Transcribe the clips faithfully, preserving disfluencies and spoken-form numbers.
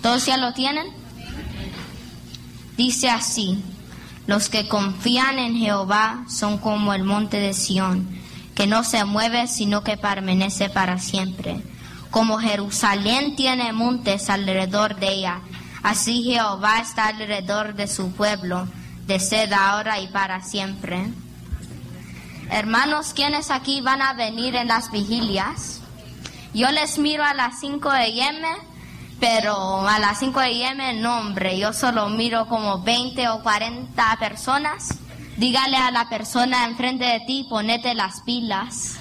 ¿Todos ya lo tienen? Dice así: los que confían en Jehová son como el monte de Sión, que no se mueve sino que permanece para siempre. Como Jerusalén tiene montes alrededor de ella, así Jehová está alrededor de su pueblo, desde ahora y para siempre. Hermanos, ¿quiénes aquí van a venir en las vigilias? Yo les miro a las cinco de eme, pero a las cinco de eme no, hombre, yo solo miro como veinte o cuarenta personas. Dígale a la persona enfrente de ti, ponete las pilas.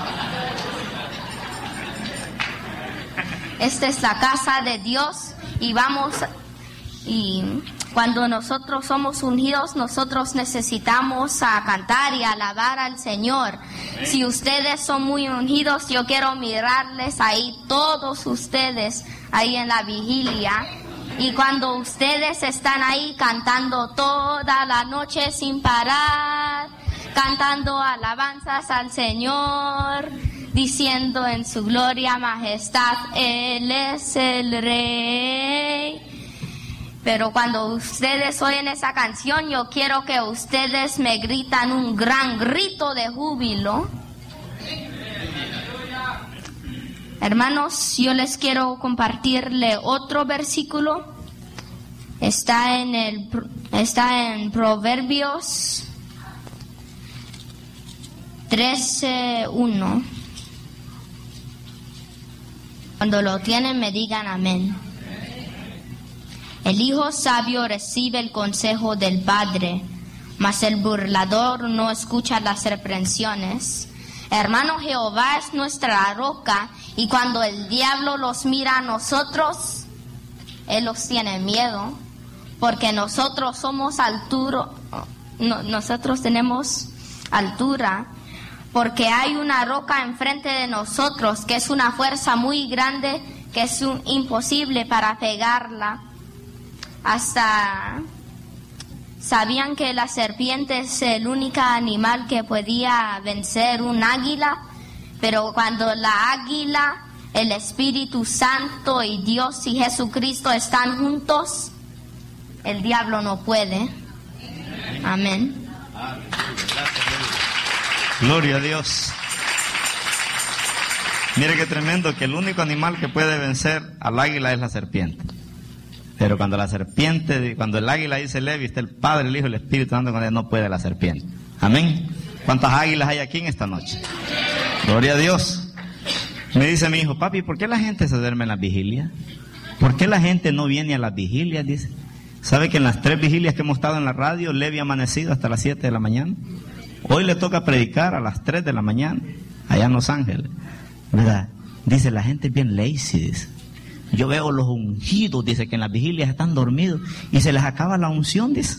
Esta es la casa de Dios y vamos, y cuando nosotros somos ungidos, nosotros necesitamos a cantar y alabar al Señor. Si ustedes son muy ungidos, yo quiero mirarles ahí, todos ustedes, ahí en la vigilia. Y cuando ustedes están ahí cantando toda la noche sin parar, cantando alabanzas al Señor, diciendo en su gloria, majestad, Él es el Rey. Pero cuando ustedes oyen esa canción, yo quiero que ustedes me gritan un gran grito de júbilo. Hermanos, yo les quiero compartirle otro versículo. Está en el está en Proverbios trece uno. Cuando lo tienen, me digan amén. El hijo sabio recibe el consejo del padre, mas el burlador no escucha las reprensiones. Hermano, Jehová es nuestra roca, y cuando el diablo los mira a nosotros, él los tiene miedo, porque nosotros somos altura, no, nosotros tenemos altura, porque hay una roca enfrente de nosotros que es una fuerza muy grande, que es un, imposible para pegarla. Hasta sabían que la serpiente es el único animal que podía vencer un águila, pero cuando la águila, el Espíritu Santo y Dios y Jesucristo están juntos, el diablo no puede. Amén. Gloria a Dios. Mire qué tremendo, que el único animal que puede vencer al águila es la serpiente. Pero cuando la serpiente, cuando el águila dice Levi, está el Padre, el Hijo y el Espíritu Santo con él, no puede la serpiente. Amén. ¿Cuántas águilas hay aquí en esta noche? Gloria a Dios. Me dice mi hijo, papi, ¿por qué la gente se duerme en las vigilias? ¿Por qué la gente no viene a las vigilias? Dice. ¿Sabe que en las tres vigilias que hemos estado en la radio, Levi ha amanecido hasta las siete de la mañana? Hoy le toca predicar a las tres de la mañana, allá en Los Ángeles. ¿Verdad? Dice, la gente es bien lazy, dice. Yo veo los ungidos, dice, que en las vigilias están dormidos y se les acaba la unción, dice.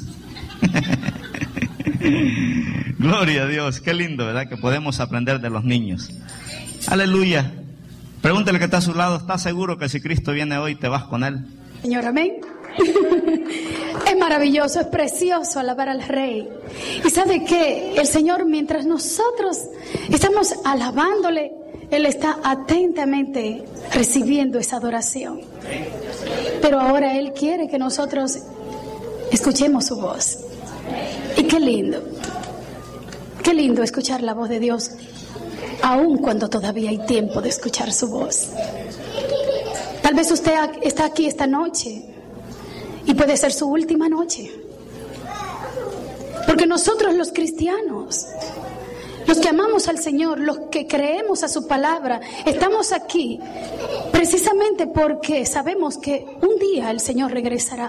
Gloria a Dios, qué lindo, ¿verdad? Que podemos aprender de los niños. Aleluya. Pregúntale que está a su lado, ¿estás seguro que si Cristo viene hoy te vas con Él? Señor, amén. Es maravilloso, es precioso alabar al Rey. Y ¿sabe qué? El Señor, mientras nosotros estamos alabándole, Él está atentamente recibiendo esa adoración. Pero ahora Él quiere que nosotros escuchemos su voz. Y qué lindo, qué lindo escuchar la voz de Dios, aun cuando todavía hay tiempo de escuchar su voz. Tal vez usted está aquí esta noche y puede ser su última noche. Porque nosotros los cristianos, los que amamos al Señor, los que creemos a su palabra, estamos aquí precisamente porque sabemos que un día el Señor regresará.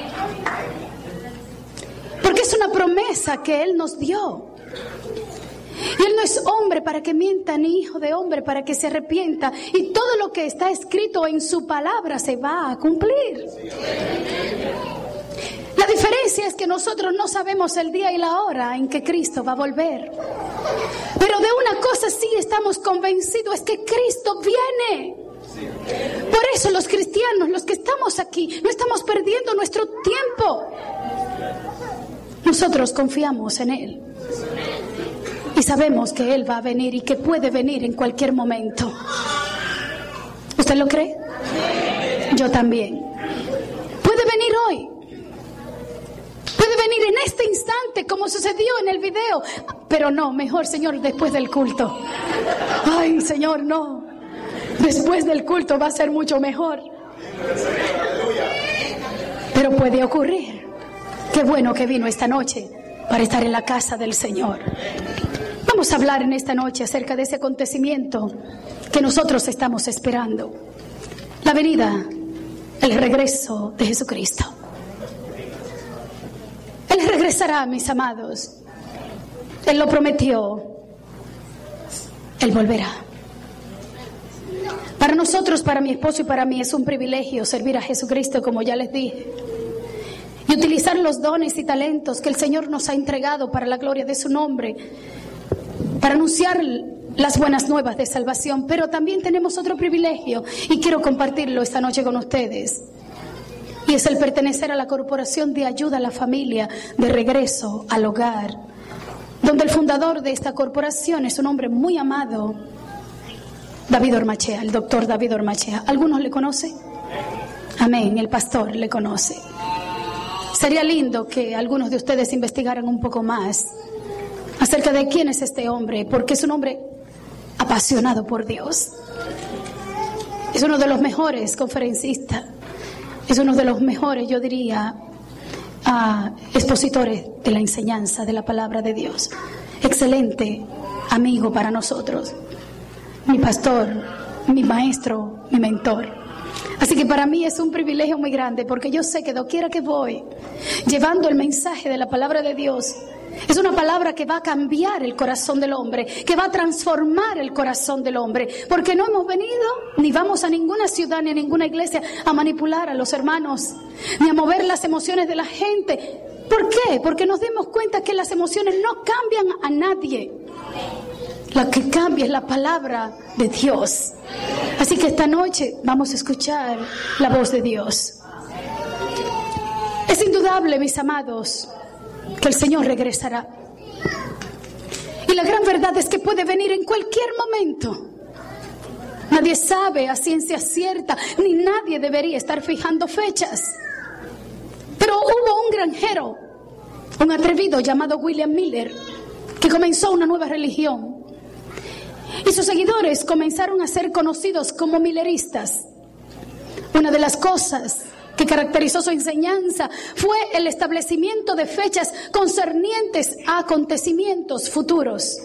Porque es una promesa que Él nos dio. Y Él no es hombre para que mienta, ni hijo de hombre para que se arrepienta. Y todo lo que está escrito en su palabra se va a cumplir. La diferencia es que nosotros no sabemos el día y la hora en que Cristo va a volver. Pero de una cosa sí estamos convencidos, es que Cristo viene. Por eso los cristianos, los que estamos aquí, no estamos perdiendo nuestro tiempo. Nosotros confiamos en Él. Y sabemos que Él va a venir y que puede venir en cualquier momento. ¿Usted lo cree? Yo también. venir en este instante, como sucedió en el video. Pero no, mejor, Señor, después del culto. Ay, Señor, no. Después del culto va a ser mucho mejor. Pero puede ocurrir. Qué bueno que vino esta noche para estar en la casa del Señor. Vamos a hablar en esta noche acerca de ese acontecimiento que nosotros estamos esperando. La venida, el regreso de Jesucristo. Él regresará, mis amados. Él lo prometió. Él volverá. Para nosotros, para mi esposo y para mí es un privilegio servir a Jesucristo, como ya les dije, y utilizar los dones y talentos que el Señor nos ha entregado para la gloria de su nombre, para anunciar las buenas nuevas de salvación. Pero también tenemos otro privilegio y quiero compartirlo esta noche con ustedes, y es el pertenecer a la Corporación de Ayuda a la Familia de Regreso al Hogar, donde el fundador de esta corporación es un hombre muy amado, David Ormachea, el doctor David Ormachea. ¿Algunos le conocen? Amén, el pastor le conoce. Sería lindo que algunos de ustedes investigaran un poco más acerca de quién es este hombre, porque es un hombre apasionado por Dios. Es uno de los mejores conferencistas, es uno de los mejores, yo diría, uh, expositores de la enseñanza de la palabra de Dios. Excelente amigo para nosotros, mi pastor, mi maestro, mi mentor. Así que para mí es un privilegio muy grande, porque yo sé que doquiera que voy, llevando el mensaje de la palabra de Dios, es una palabra que va a cambiar el corazón del hombre, que va a transformar el corazón del hombre, porque no hemos venido, ni vamos a ninguna ciudad, ni a ninguna iglesia a manipular a los hermanos, ni a mover las emociones de la gente. ¿Por qué? Porque nos demos cuenta que las emociones no cambian a nadie. Lo que cambia es la palabra de Dios. Así que esta noche vamos a escuchar la voz de Dios. Es indudable, mis amados, que el Señor regresará. Y la gran verdad es que puede venir en cualquier momento. Nadie sabe a ciencia cierta, ni nadie debería estar fijando fechas. Pero hubo un granjero, un atrevido llamado William Miller, que comenzó una nueva religión. Y sus seguidores comenzaron a ser conocidos como milleristas. Una de las cosas que caracterizó su enseñanza fue el establecimiento de fechas concernientes a acontecimientos futuros.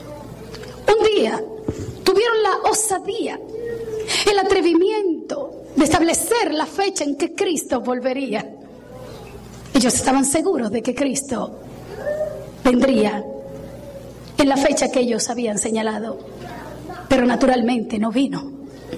Un día tuvieron la osadía, el atrevimiento de establecer la fecha en que Cristo volvería. Ellos estaban seguros de que Cristo vendría en la fecha que ellos habían señalado, pero naturalmente no vino.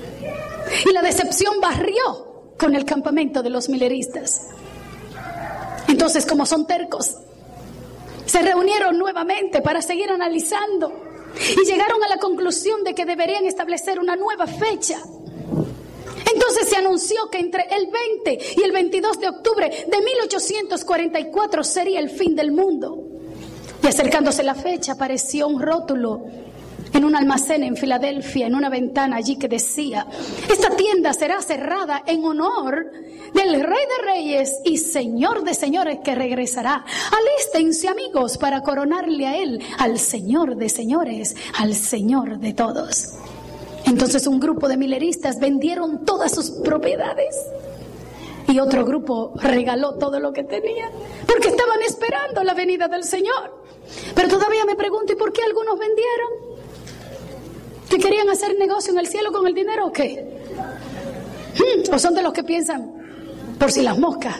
Y la decepción barrió con el campamento de los milleristas. Entonces, como son tercos, se reunieron nuevamente para seguir analizando y llegaron a la conclusión de que deberían establecer una nueva fecha. Entonces se anunció que entre el veinte y el veintidós de octubre de mil ochocientos cuarenta y cuatro sería el fin del mundo. Y acercándose la fecha, apareció un rótulo en un almacén en Filadelfia, en una ventana allí, que decía: esta tienda será cerrada en honor del Rey de Reyes y Señor de Señores que regresará. Alístense, amigos, para coronarle a Él, al Señor de Señores, al Señor de todos. Entonces un grupo de milleristas vendieron todas sus propiedades y otro grupo regaló todo lo que tenía, porque estaban esperando la venida del Señor. Pero todavía me pregunto, ¿y por qué algunos vendieron? ¿Que querían hacer negocio en el cielo con el dinero o qué? ¿O son de los que piensan por si las moscas?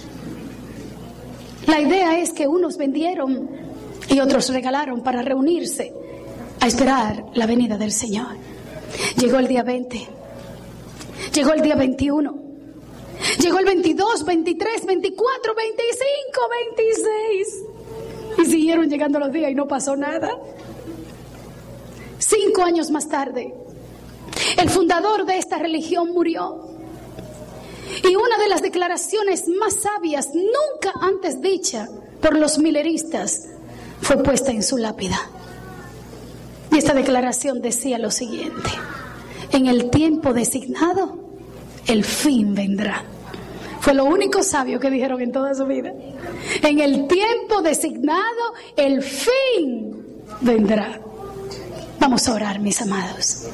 La idea es que unos vendieron y otros regalaron para reunirse a esperar la venida del Señor. Llegó el día veinte, llegó el día veintiuno, llegó el veintidós, veintitrés, veinticuatro, veinticinco, veintiséis y siguieron llegando los días y no pasó nada. Cinco años más tarde, el fundador de esta religión murió. Y una de las declaraciones más sabias nunca antes dicha por los milleristas fue puesta en su lápida. Y esta declaración decía lo siguiente: en el tiempo designado, el fin vendrá. Fue lo único sabio que dijeron en toda su vida. En el tiempo designado, el fin vendrá. Vamos a orar, mis amados.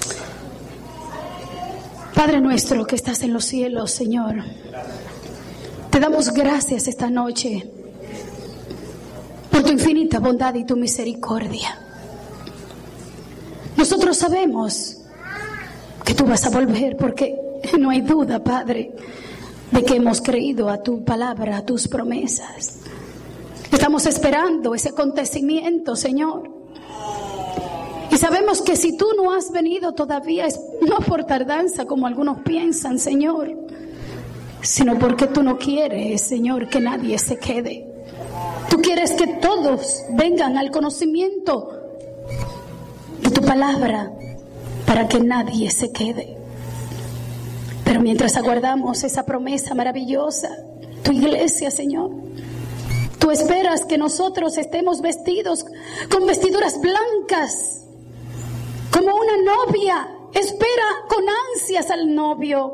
Padre nuestro que estás en los cielos, Señor, te damos gracias esta noche por tu infinita bondad y tu misericordia. Nosotros sabemos que tú vas a volver, porque no hay duda, Padre, de que hemos creído a tu palabra, a tus promesas. Estamos esperando ese acontecimiento, Señor. Y sabemos que si tú no has venido todavía, es no por tardanza como algunos piensan, Señor, sino porque tú no quieres, Señor, que nadie se quede. Tú quieres que todos vengan al conocimiento de tu palabra para que nadie se quede. Pero mientras aguardamos esa promesa maravillosa, tu iglesia, Señor, tú esperas que nosotros estemos vestidos con vestiduras blancas, como una novia espera con ansias al novio.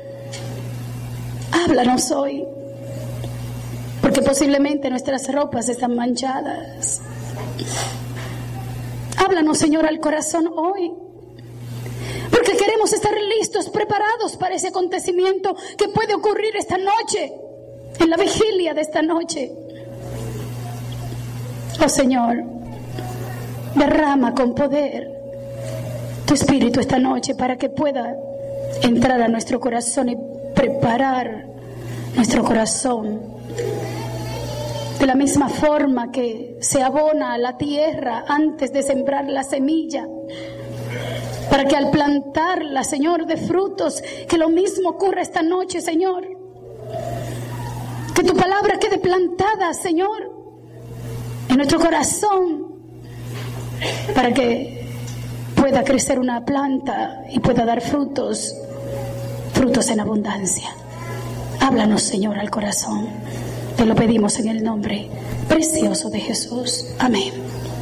Háblanos hoy, porque posiblemente nuestras ropas están manchadas. Háblanos, Señor, al corazón hoy, porque queremos estar listos, preparados para ese acontecimiento que puede ocurrir esta noche, en la vigilia de esta noche. Oh Señor, derrama con poder tu Espíritu esta noche para que pueda entrar a nuestro corazón y preparar nuestro corazón de la misma forma que se abona a la tierra antes de sembrar la semilla, para que al plantarla, Señor, dé frutos. Que lo mismo ocurra esta noche, Señor, que tu palabra quede plantada, Señor, en nuestro corazón, para que pueda crecer una planta y pueda dar frutos, frutos en abundancia. Háblanos, Señor, al corazón. Te lo pedimos en el nombre precioso de Jesús. Amén.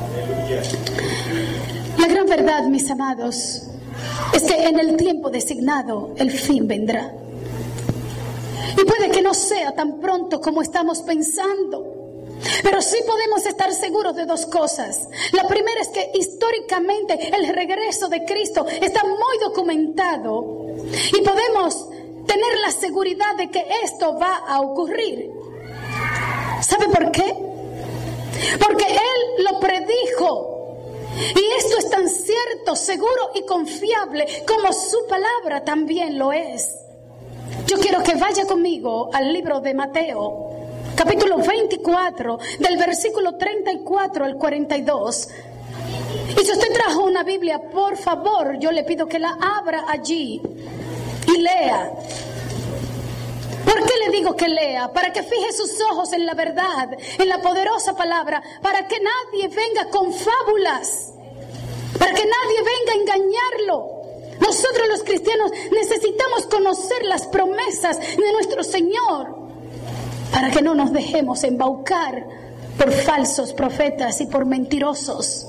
La gran verdad, mis amados, es que en el tiempo designado el fin vendrá. Y puede que no sea tan pronto como estamos pensando, pero sí podemos estar seguros de dos cosas. La primera es que históricamente el regreso de Cristo está muy documentado y podemos tener la seguridad de que esto va a ocurrir. ¿Sabe por qué? Porque Él lo predijo. Y esto es tan cierto, seguro y confiable como su palabra también lo es. Yo quiero que vaya conmigo al libro de Mateo, capítulo veinticuatro, del versículo treinta y cuatro al cuarenta y dos. Y si usted trajo una Biblia, por favor, yo le pido que la abra allí y lea. ¿Por qué le digo que lea? Para que fije sus ojos en la verdad, en la poderosa palabra, para que nadie venga con fábulas, para que nadie venga a engañarlo. Nosotros los cristianos necesitamos conocer las promesas de nuestro Señor, para que no nos dejemos embaucar por falsos profetas y por mentirosos.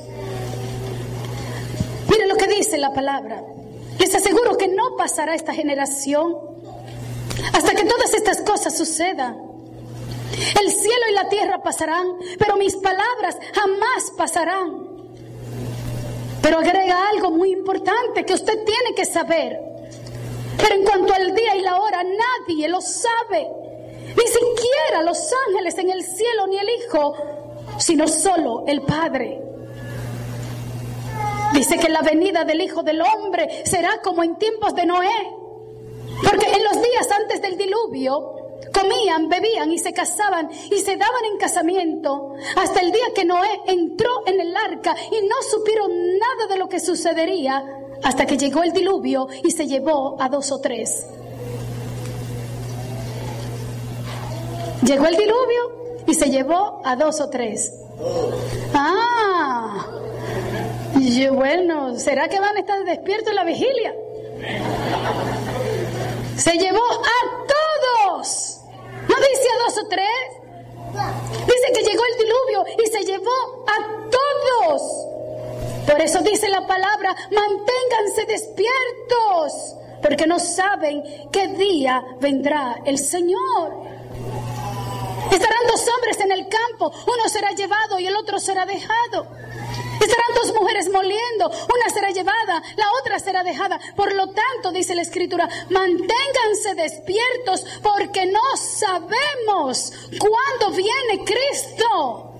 Mire lo que dice la palabra. Les aseguro que no pasará esta generación hasta que todas estas cosas sucedan. El cielo y la tierra pasarán, pero mis palabras jamás pasarán. Pero agrega algo muy importante que usted tiene que saber. Pero en cuanto al día y la hora, nadie lo sabe. Ni siquiera los ángeles en el cielo, ni el Hijo, sino solo el Padre. Dice que la venida del Hijo del Hombre será como en tiempos de Noé. Porque en los días antes del diluvio comían, bebían y se casaban y se daban en casamiento hasta el día que Noé entró en el arca, y no supieron nada de lo que sucedería hasta que llegó el diluvio y se llevó a dos o tres. Llegó el diluvio y se llevó a dos o tres. Ah, yo, bueno, ¿será que van a estar despiertos en la vigilia? Se llevó a todos. ¿No dice a dos o tres? Dice que llegó el diluvio y se llevó a todos. Por eso dice la palabra: manténganse despiertos, porque no saben qué día vendrá el Señor. Estarán dos hombres en el campo, uno será llevado y el otro será dejado. Estarán dos mujeres moliendo, una será llevada, la otra será dejada. Por lo tanto, dice la Escritura, manténganse despiertos porque no sabemos cuándo viene Cristo.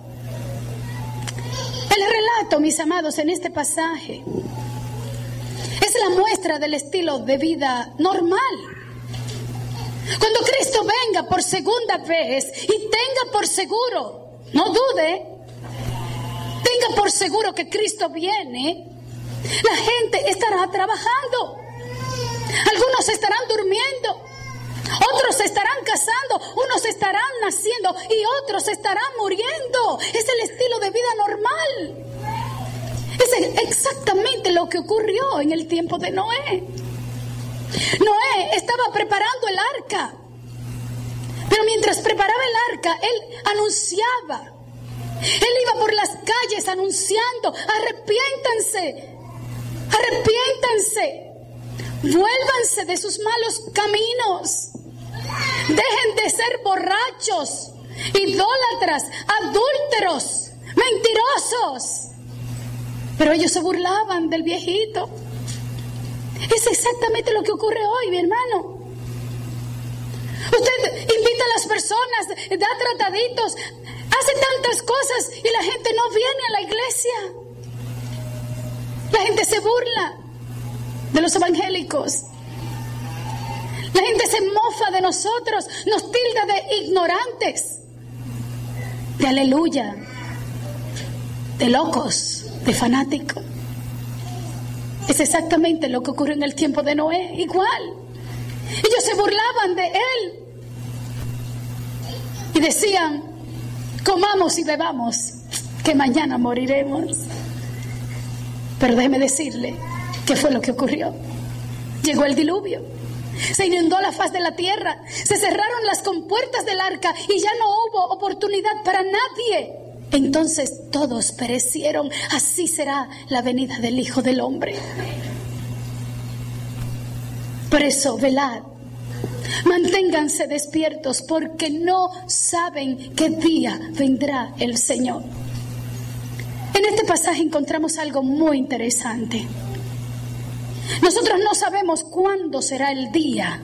El relato, mis amados, en este pasaje es la muestra del estilo de vida normal. Cuando Cristo venga por segunda vez y tenga por seguro, no dude, tenga por seguro que Cristo viene, la gente estará trabajando. Algunos estarán durmiendo, otros estarán casando, unos estarán naciendo y otros estarán muriendo. Es el estilo de vida normal. Es exactamente lo que ocurrió en el tiempo de Noé. Noé estaba preparando el arca, pero mientras preparaba el arca, él anunciaba, él iba por las calles anunciando: arrepiéntanse, arrepiéntanse, vuélvanse de sus malos caminos, dejen de ser borrachos, idólatras, adúlteros, mentirosos. Pero ellos se burlaban del viejito. Es exactamente lo que ocurre hoy, mi hermano. Usted invita a las personas, da trataditos, hace tantas cosas y la gente no viene a la iglesia. La gente se burla de los evangélicos. La gente se mofa de nosotros, nos tilda de ignorantes, de aleluya, de locos, de fanáticos. Es exactamente lo que ocurrió en el tiempo de Noé, igual. Ellos se burlaban de él y decían: comamos y bebamos, que mañana moriremos. Pero déjeme decirle qué fue lo que ocurrió. Llegó el diluvio, se inundó la faz de la tierra, se cerraron las compuertas del arca y ya no hubo oportunidad para nadie. Entonces todos perecieron. Así será la venida del Hijo del Hombre. Por eso, velad, manténganse despiertos, porque no saben qué día vendrá el Señor. En este pasaje encontramos algo muy interesante. Nosotros no sabemos cuándo será el día,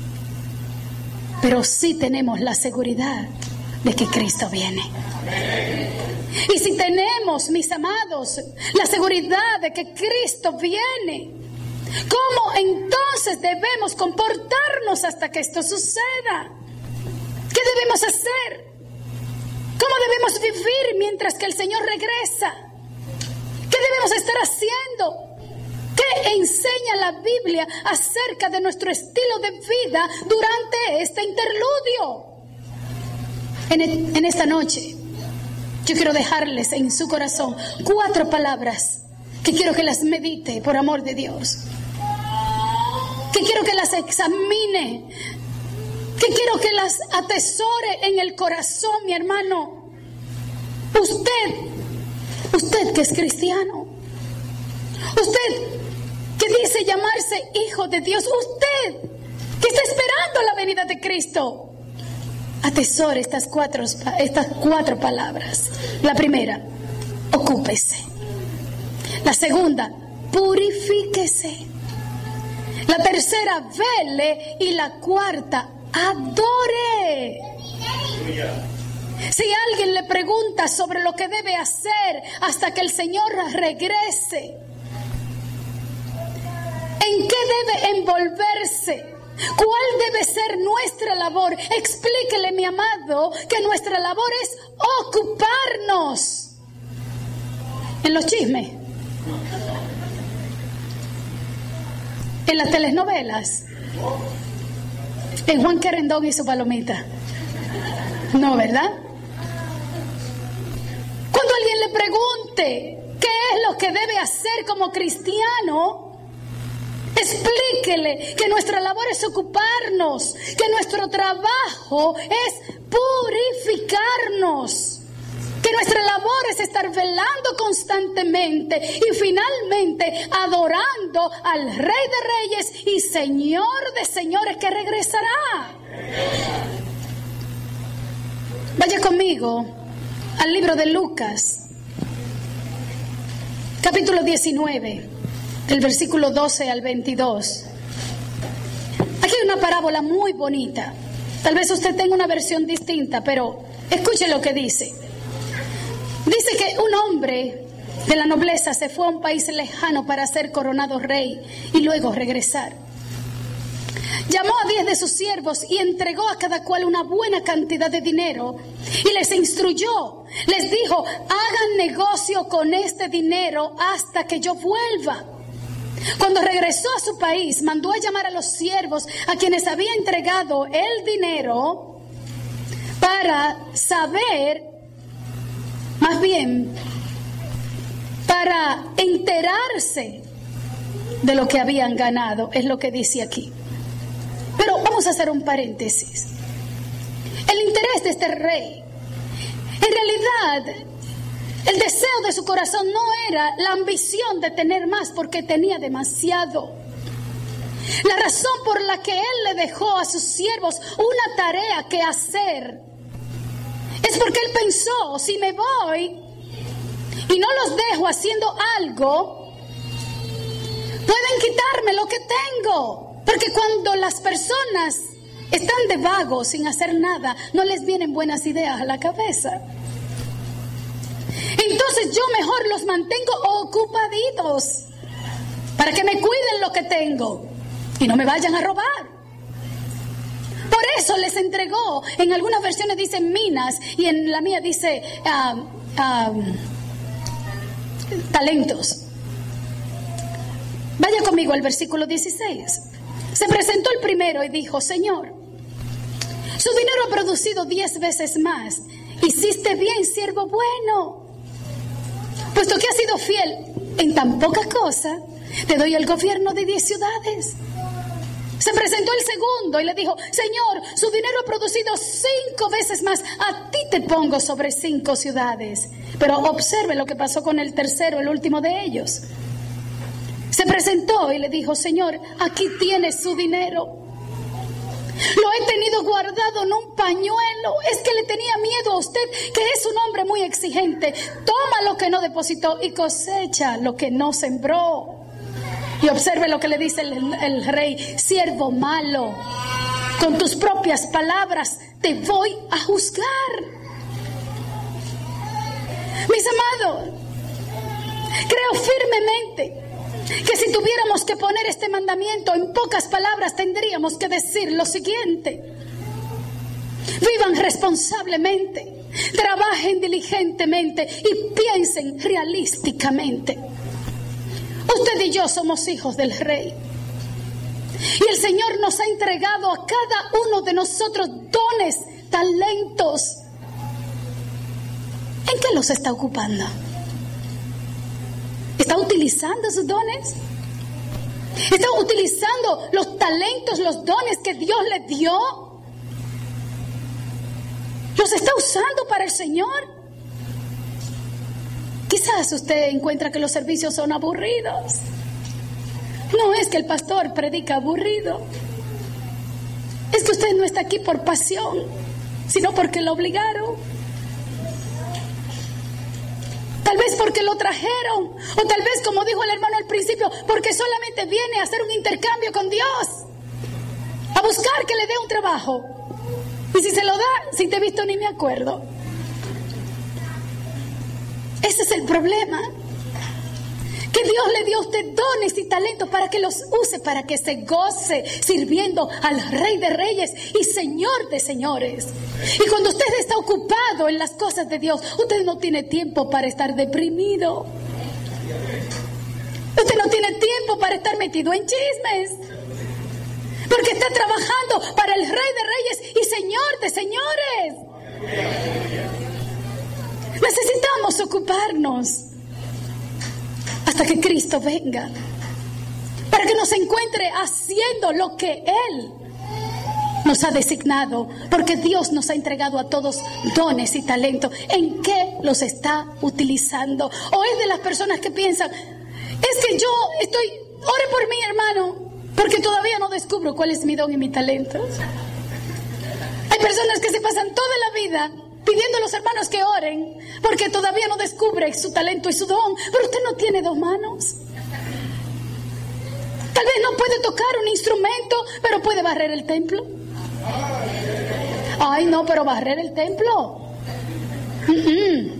pero sí tenemos la seguridad de que Cristo viene. Y si tenemos, mis amados, la seguridad de que Cristo viene, ¿cómo entonces debemos comportarnos hasta que esto suceda? ¿Qué debemos hacer? ¿Cómo debemos vivir mientras que el Señor regresa? ¿Qué debemos estar haciendo? ¿Qué enseña la Biblia acerca de nuestro estilo de vida durante este interludio? En, el, en esta noche, yo quiero dejarles en su corazón cuatro palabras que quiero que las medite por amor de Dios, que quiero que las examine, que quiero que las atesore en el corazón, mi hermano. Usted, usted que es cristiano, usted que dice llamarse hijo de Dios, usted que está esperando la venida de Cristo, atesore estas cuatro, estas cuatro palabras. La primera, ocúpese. La segunda, purifíquese. La tercera, vele. Y la cuarta, adore. Si alguien le pregunta sobre lo que debe hacer hasta que el Señor regrese, ¿en qué debe envolverse? ¿Cuál debe ser nuestra labor? Explíquele, mi amado, que nuestra labor es ocuparnos. En los chismes, en las telenovelas, en Juan Querendón y su palomita. No, ¿verdad? Cuando alguien le pregunte qué es lo que debe hacer como cristiano, explíquele que nuestra labor es ocuparnos, que nuestro trabajo es purificarnos, que Que nuestra labor es estar velando constantemente y finalmente adorando al Rey de Reyes y Señor de Señores que regresará. Vaya conmigo al libro de Lucas, capítulo diecinueve, del versículo doce al veintidós. Aquí hay una parábola muy bonita. Tal vez usted tenga una versión distinta, pero escuche lo que dice. Dice que un hombre de la nobleza se fue a un país lejano para ser coronado rey y luego regresar. Llamó a diez de sus siervos y entregó a cada cual una buena cantidad de dinero y les instruyó. Les dijo: hagan negocio con este dinero hasta que yo vuelva. Cuando regresó a su país, mandó a llamar a los siervos a quienes había entregado el dinero para saber, más bien, para enterarse de lo que habían ganado, es lo que dice aquí. Pero vamos a hacer un paréntesis. El interés de este rey, en realidad, el deseo de su corazón no era la ambición de tener más porque tenía demasiado. La razón por la que él le dejó a sus siervos una tarea que hacer es porque él pensó: si me voy y no los dejo haciendo algo, pueden quitarme lo que tengo. Porque cuando las personas están de vagos sin hacer nada, no les vienen buenas ideas a la cabeza. Entonces yo mejor los mantengo ocupaditos para que me cuiden lo que tengo y no me vayan a robar. Por eso les entregó, en algunas versiones dice minas y en la mía dice uh, uh, talentos. Vaya conmigo al versículo dieciséis. Se presentó el primero y dijo: Señor, su dinero ha producido diez veces más. Hiciste bien, siervo bueno. Puesto que has sido fiel en tan poca cosa, te doy el gobierno de diez ciudades. Se presentó el segundo y le dijo: Señor, su dinero ha producido cinco veces más. A ti te pongo sobre cinco ciudades. Pero observe lo que pasó con el tercero, el último de ellos. Se presentó y le dijo: Señor, aquí tienes su dinero. Lo he tenido guardado en un pañuelo. Es que le tenía miedo a usted, que es un hombre muy exigente. Toma lo que no depositó y cosecha lo que no sembró. Y observe lo que le dice el, el rey: siervo malo, con tus propias palabras te voy a juzgar. Mis amados, creo firmemente que si tuviéramos que poner este mandamiento en pocas palabras, tendríamos que decir lo siguiente: vivan responsablemente, trabajen diligentemente y piensen realísticamente. Usted y yo somos hijos del Rey. Y el Señor nos ha entregado a cada uno de nosotros dones, talentos. ¿En qué los está ocupando? ¿Está utilizando sus dones? ¿Está utilizando los talentos, los dones que Dios le dio? ¿Los está usando para el Señor? Quizás usted encuentra que los servicios son aburridos. No es que el pastor predica aburrido. Es que usted no está aquí por pasión, sino porque lo obligaron. Tal vez porque lo trajeron, o tal vez, como dijo el hermano al principio, porque solamente viene a hacer un intercambio con Dios, a buscar que le dé un trabajo. Y si se lo da, si te he visto ni me acuerdo. Ese es el problema. Que Dios le dio a usted dones y talentos para que los use, para que se goce sirviendo al Rey de Reyes y Señor de Señores. Y cuando usted está ocupado en las cosas de Dios, usted no tiene tiempo para estar deprimido. Usted no tiene tiempo para estar metido en chismes. Porque está trabajando para el Rey de Reyes y Señor de Señores. Necesitamos ocuparnos hasta que Cristo venga, para que nos encuentre haciendo lo que Él nos ha designado, porque Dios nos ha entregado a todos dones y talentos. ¿En qué los está utilizando? ¿O es de las personas que piensan, es que yo estoy, ore por mí, hermano, porque todavía no descubro cuál es mi don y mi talento? Hay personas que se pasan toda la vida pidiendo a los hermanos que oren, porque todavía no descubre su talento y su don. Pero usted no tiene dos manos. Tal vez no puede tocar un instrumento, pero puede barrer el templo. Ay, no, pero barrer el templo. Mm-mm.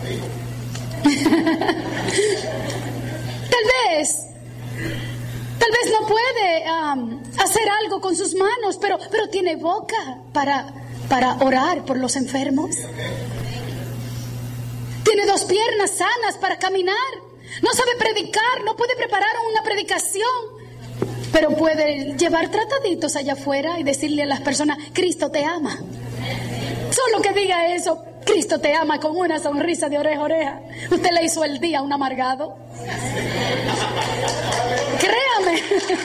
Tal vez, tal vez no puede um, hacer algo con sus manos, pero, pero tiene boca para, para orar por los enfermos. Tiene dos piernas sanas para caminar. No sabe predicar, no puede preparar una predicación, pero puede llevar trataditos allá afuera y decirle a las personas, Cristo te ama. Solo que diga eso, Cristo te ama, con una sonrisa de oreja a oreja, usted le hizo el día a un amargado. Créame.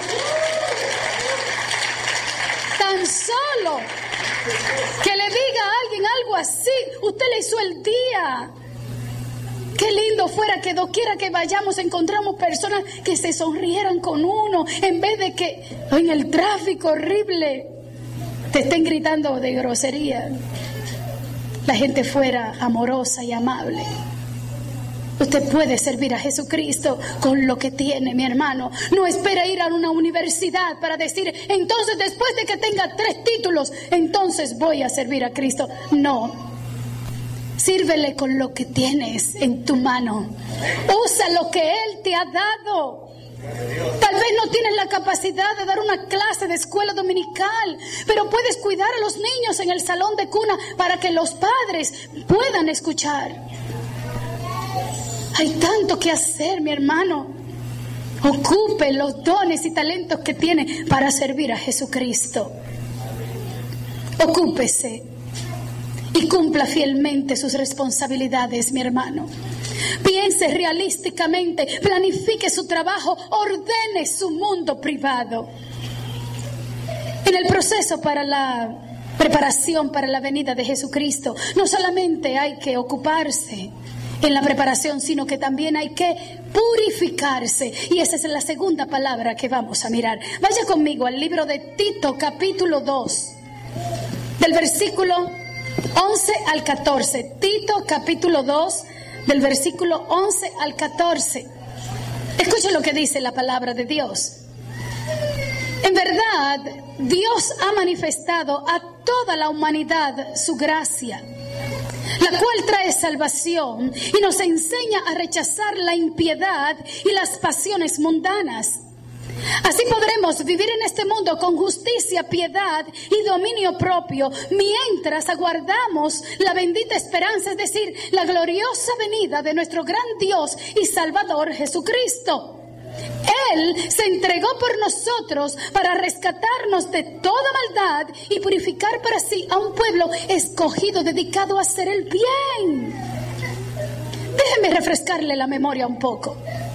Tan solo que le diga a alguien algo así, usted le hizo el día. Qué lindo fuera que doquiera que vayamos encontramos personas que se sonrieran con uno, en vez de que en el tráfico horrible te estén gritando de grosería. La gente fuera amorosa y amable. Usted puede servir a Jesucristo con lo que tiene, mi hermano. No espera ir a una universidad para decir, entonces después de que tenga tres títulos, entonces voy a servir a Cristo. No. Sírvele con lo que tienes en tu mano. Usa lo que Él te ha dado. Tal vez no tienes la capacidad de dar una clase de escuela dominical, pero puedes cuidar a los niños en el salón de cuna para que los padres puedan escuchar. Hay tanto que hacer, mi hermano. Ocupe los dones y talentos que tiene para servir a Jesucristo. Ocúpese y cumpla fielmente sus responsabilidades, mi hermano. Piense realísticamente, planifique su trabajo, ordene su mundo privado. En el proceso para la preparación para la venida de Jesucristo, no solamente hay que ocuparse en la preparación, sino que también hay que purificarse. Y esa es la segunda palabra que vamos a mirar. Vaya conmigo al libro de Tito, capítulo dos, del versículo once al catorce. Tito capítulo dos, del versículo once al catorce. Escuchen lo que dice la palabra de Dios. En verdad, Dios ha manifestado a toda la humanidad su gracia, la cual trae salvación y nos enseña a rechazar la impiedad y las pasiones mundanas. Así podremos vivir en este mundo con justicia, piedad y dominio propio, mientras aguardamos la bendita esperanza, es decir, la gloriosa venida de nuestro gran Dios y Salvador Jesucristo. Él se entregó por nosotros para rescatarnos de toda maldad y purificar para sí a un pueblo escogido, dedicado a hacer el bien. Déjeme refrescarle la memoria un poco.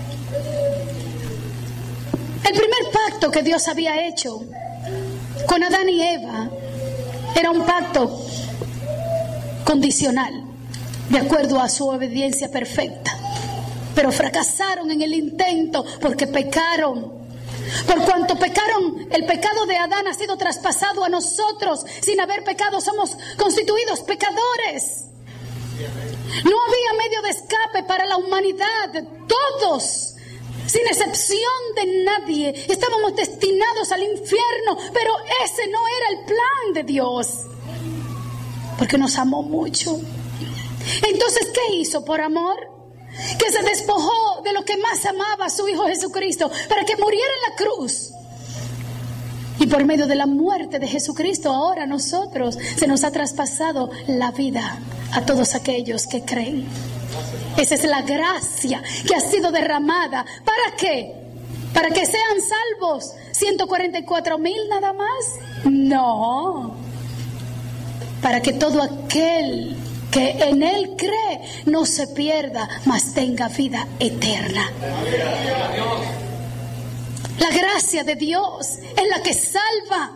El primer pacto que Dios había hecho con Adán y Eva era un pacto condicional, de acuerdo a su obediencia perfecta. Pero fracasaron en el intento porque pecaron. Por cuanto pecaron, el pecado de Adán ha sido traspasado a nosotros. Sin haber pecado somos constituidos pecadores. No había medio de escape para la humanidad. Todos, sin excepción de nadie, estábamos destinados al infierno, pero ese no era el plan de Dios, porque nos amó mucho. Entonces, ¿qué hizo por amor? Que se despojó de lo que más amaba, a su Hijo Jesucristo, para que muriera en la cruz. Y por medio de la muerte de Jesucristo, ahora a nosotros se nos ha traspasado la vida a todos aquellos que creen. Esa es la gracia que ha sido derramada. ¿Para qué? ¿Para que sean salvos ciento cuarenta y cuatro mil nada más? No. Para que todo aquel que en Él cree no se pierda, mas tenga vida eterna. La gracia de Dios es la que salva.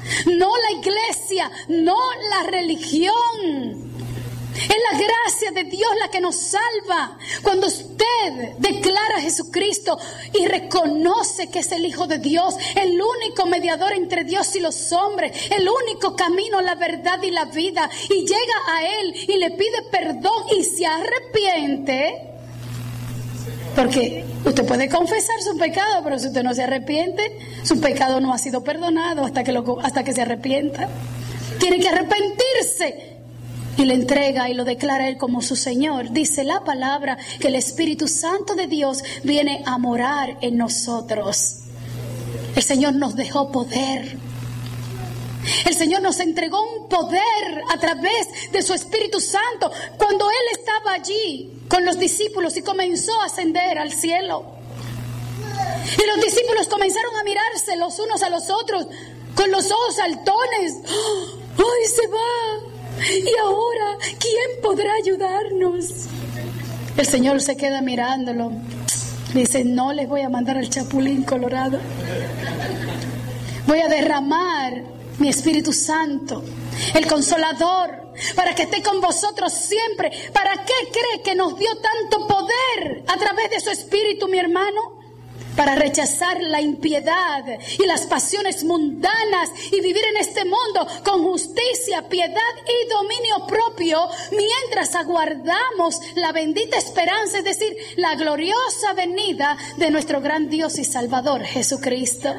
no la iglesia, no la religión. Es la gracia de Dios la que nos salva. Cuando usted declara a Jesucristo y reconoce que es el Hijo de Dios, el único mediador entre Dios y los hombres, el único camino, la verdad y la vida, y llega a Él y le pide perdón y se arrepiente, porque usted puede confesar su pecado, pero si usted no se arrepiente, su pecado no ha sido perdonado hasta que, lo, hasta que se arrepienta. Tiene que arrepentirse. Y le entrega y lo declara Él como su Señor. Dice la palabra que el Espíritu Santo de Dios viene a morar en nosotros. El Señor nos dejó poder. El Señor nos entregó un poder a través de su Espíritu Santo. Cuando Él estaba allí con los discípulos y comenzó a ascender al cielo. Y los discípulos comenzaron a mirarse los unos a los otros con los ojos saltones. ¡Ay, se va! Y ahora, ¿quién podrá ayudarnos? El Señor se queda mirándolo. Dice, no les voy a mandar al Chapulín Colorado. Voy a derramar mi Espíritu Santo, el Consolador, para que esté con vosotros siempre. ¿Para qué cree que nos dio tanto poder a través de su Espíritu, mi hermano? Para rechazar la impiedad y las pasiones mundanas y vivir en este mundo con justicia, piedad y dominio propio, mientras aguardamos la bendita esperanza, es decir, la gloriosa venida de nuestro gran Dios y Salvador Jesucristo.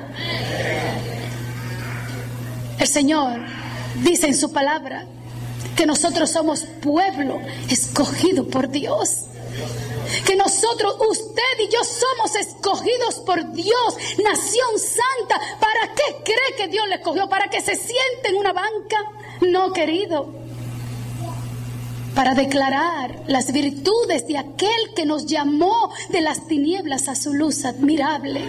El Señor dice en su palabra que nosotros somos pueblo escogido por Dios. Que nosotros, usted y yo somos escogidos por Dios, nación santa. ¿Para qué cree que Dios le escogió? ¿Para que se siente en una banca? No, querido. Para declarar las virtudes de aquel que nos llamó de las tinieblas a su luz admirable.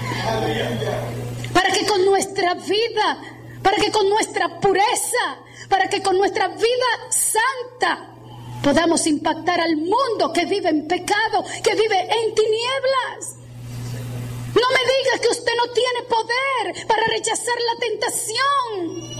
Para que con nuestra vida, para que con nuestra pureza, para que con nuestra vida santa podamos impactar al mundo que vive en pecado, que vive en tinieblas. No me diga que usted no tiene poder para rechazar la tentación.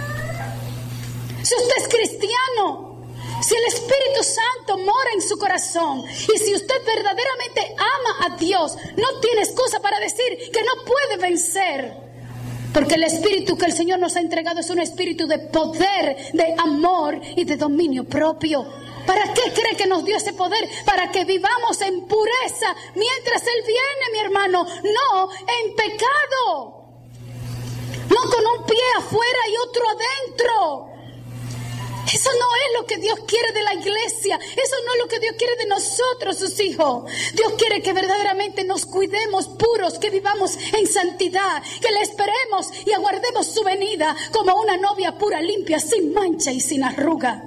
Si usted es cristiano, si el Espíritu Santo mora en su corazón y si usted verdaderamente ama a Dios, no tiene excusa para decir que no puede vencer. Porque el espíritu que el Señor nos ha entregado es un espíritu de poder, de amor y de dominio propio. ¿Para qué cree que nos dio ese poder? Para que vivamos en pureza mientras Él viene, mi hermano. No en pecado. No con un pie afuera y otro adentro. Eso no es lo que Dios quiere de la iglesia. Eso no es lo que Dios quiere de nosotros, sus hijos. Dios quiere que verdaderamente nos cuidemos puros, que vivamos en santidad, que le esperemos y aguardemos su venida como una novia pura, limpia, sin mancha y sin arruga.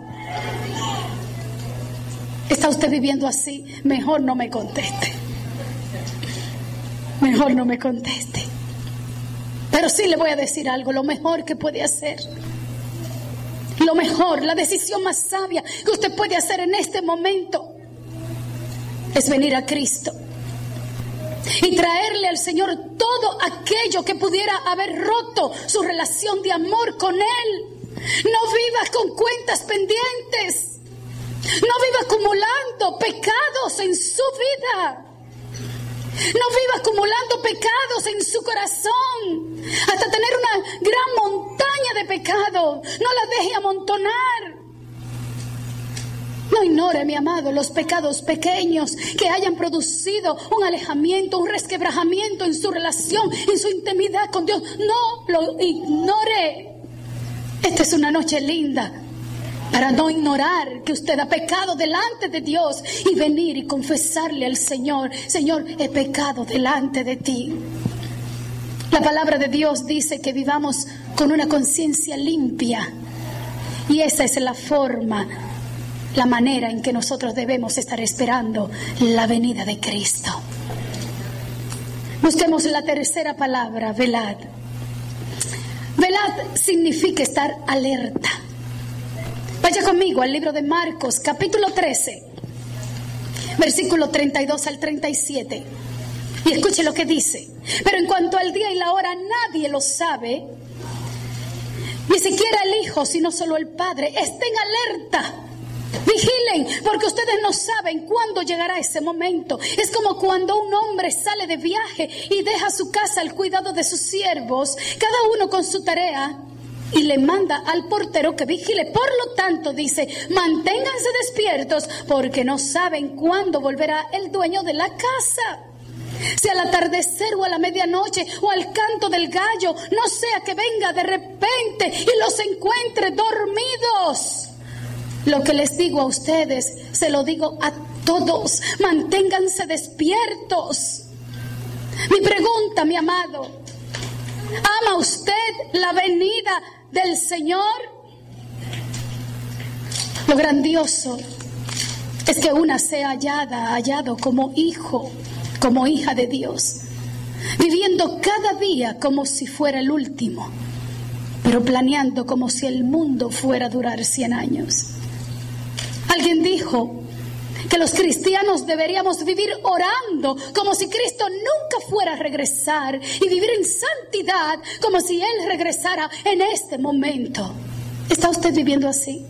¿Está usted viviendo así? Mejor no me conteste. Mejor no me conteste. Pero sí le voy a decir algo, lo mejor que puede hacer. Lo mejor, la decisión más sabia que usted puede hacer en este momento es venir a Cristo y traerle al Señor todo aquello que pudiera haber roto su relación de amor con Él. No viva con cuentas pendientes. No viva acumulando pecados en su vida. No viva acumulando pecados en su corazón hasta tener una gran montaña de pecado. No la deje amontonar. No ignore, mi amado, los pecados pequeños que hayan producido un alejamiento, un resquebrajamiento en su relación, en su intimidad con Dios. No lo ignore. Esta es una noche linda para no ignorar que usted ha pecado delante de Dios y venir y confesarle al Señor: Señor, he pecado delante de ti. La palabra de Dios dice que vivamos con una conciencia limpia, y esa es la forma, la manera en que nosotros debemos estar esperando la venida de Cristo. Busquemos la tercera palabra, velad. Velad significa estar alerta. Vaya conmigo al libro de Marcos, capítulo trece, versículo treinta y dos al treinta y siete. Y escuche lo que dice: pero en cuanto al día y la hora nadie lo sabe, Ni siquiera el Hijo, sino solo el Padre. Estén alerta. Vigilen, porque ustedes no saben cuándo llegará ese momento. Es como cuando un hombre sale de viaje y deja su casa al cuidado de sus siervos, cada uno con su tarea, y le manda al portero que vigile. Por lo tanto, dice, manténganse despiertos, porque no saben cuándo volverá el dueño de la casa. Si al atardecer o a la medianoche o al canto del gallo, no sea que venga de repente y los encuentre dormidos. Lo que les digo a ustedes, se lo digo a todos, manténganse despiertos. Mi pregunta, mi amado, ¿ama usted la venida del Señor? Lo grandioso es que una sea hallada, hallado como hijo, como hija de Dios, viviendo cada día como si fuera el último, pero planeando como si el mundo fuera a durar cien años. Alguien dijo que los cristianos deberíamos vivir orando como si Cristo nunca fuera a regresar y vivir en santidad como si Él regresara en este momento. ¿Está usted viviendo así?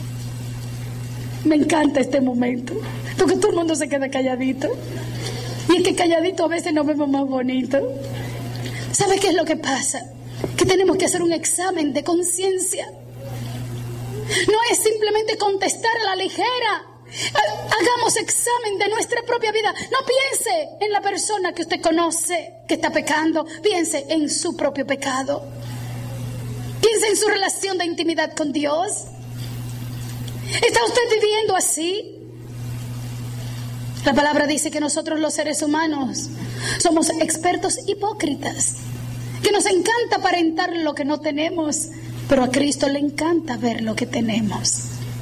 Me encanta este momento, porque todo el mundo se queda calladito. Y es que calladito a veces nos vemos más bonitos. ¿Sabe qué es lo que pasa? Que tenemos que hacer un examen de conciencia. No es simplemente contestar a la ligera. Hagamos examen de nuestra propia vida. No piense en la persona que usted conoce que está pecando. Piense en su propio pecado. Piense en su relación de intimidad con Dios. ¿Está usted viviendo así? La palabra dice que nosotros los seres humanos somos expertos hipócritas, que nos encanta aparentar lo que no tenemos, pero a Cristo le encanta ver lo que tenemos.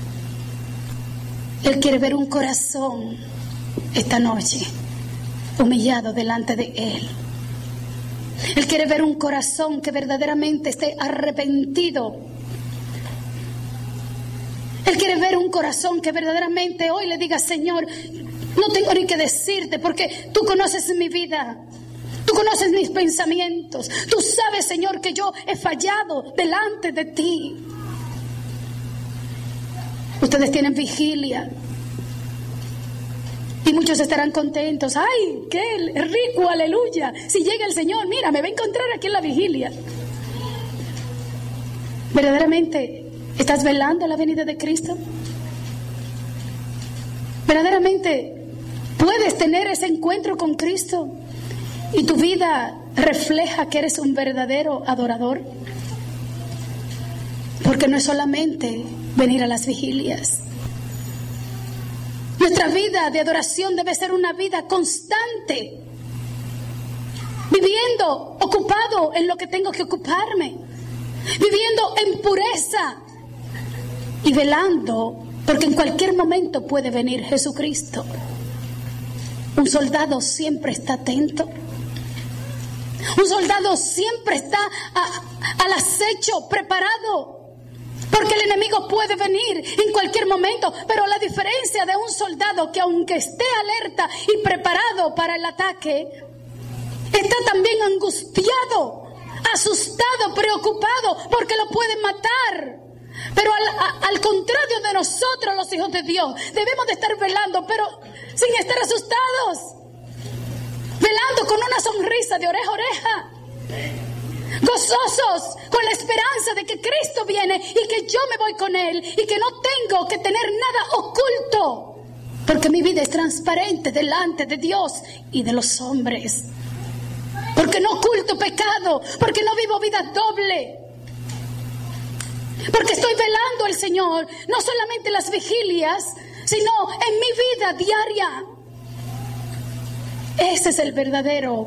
Él quiere ver un corazón esta noche humillado delante de Él. Él quiere ver un corazón que verdaderamente esté arrepentido. Él quiere ver un corazón que verdaderamente hoy le diga: Señor, no tengo ni que decirte, porque tú conoces mi vida, tú conoces mis pensamientos, tú sabes, Señor, que yo he fallado delante de ti. Ustedes tienen vigilia y muchos estarán contentos. ¡Ay, qué rico, aleluya! Si llega el Señor, mira, me va a encontrar aquí en la vigilia. ¿Verdaderamente estás velando la venida de Cristo? ¿Verdaderamente puedes tener ese encuentro con Cristo y tu vida refleja que eres un verdadero adorador? Porque no es solamente venir a las vigilias. Nuestra vida de adoración debe ser una vida constante, viviendo ocupado en lo que tengo que ocuparme, viviendo en pureza y velando, porque en cualquier momento puede venir Jesucristo. Un soldado siempre está atento. Un soldado siempre está a, al acecho, preparado, porque el enemigo puede venir en cualquier momento. Pero la diferencia de un soldado que, aunque esté alerta y preparado para el ataque, está también angustiado, asustado, preocupado, porque lo pueden matar. Pero al, a, al contrario de nosotros, los hijos de Dios, debemos de estar velando, pero sin estar asustados, velando con una sonrisa de oreja a oreja, gozosos con la esperanza de que Cristo viene y que yo me voy con Él y que no tengo que tener nada oculto, porque mi vida es transparente delante de Dios y de los hombres, porque no oculto pecado, porque no vivo vida doble, porque estoy velando al Señor, no solamente en las vigilias, sino en mi vida diaria. Ese es el verdadero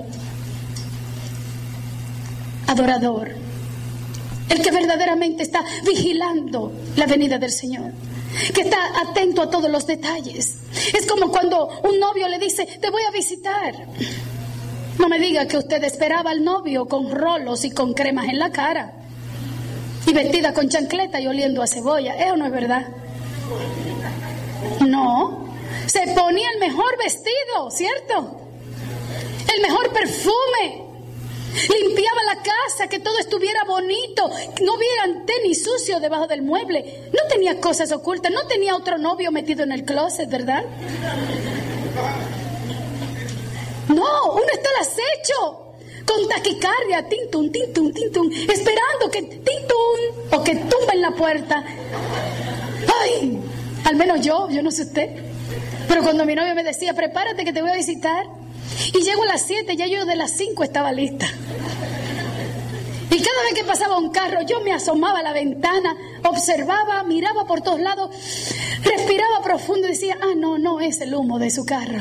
adorador, el que verdaderamente está vigilando la venida del Señor, que está atento a todos los detalles. Es como cuando un novio le dice: te voy a visitar. No me diga que usted esperaba al novio con rolos y con cremas en la cara y vestida con chancleta y oliendo a cebolla. ¿Eso no es verdad? No, se ponía el mejor vestido, ¿cierto? El mejor perfume, Limpiaba la casa, que todo estuviera bonito, no hubiera tenis sucio debajo del mueble. No tenía cosas ocultas, no tenía otro novio metido en el closet, ¿verdad? No, uno está al acecho, con taquicardia, tintun, tintun, tintun, esperando que tintun o que tumben la puerta. Ay, al menos yo, yo no sé usted. Pero cuando mi novio me decía, prepárate que te voy a visitar, y llego a las siete, ya yo de las cinco estaba lista. Y cada vez que pasaba un carro, yo me asomaba a la ventana, observaba, miraba por todos lados, respiraba profundo y decía, ah, no, no es el humo de su carro.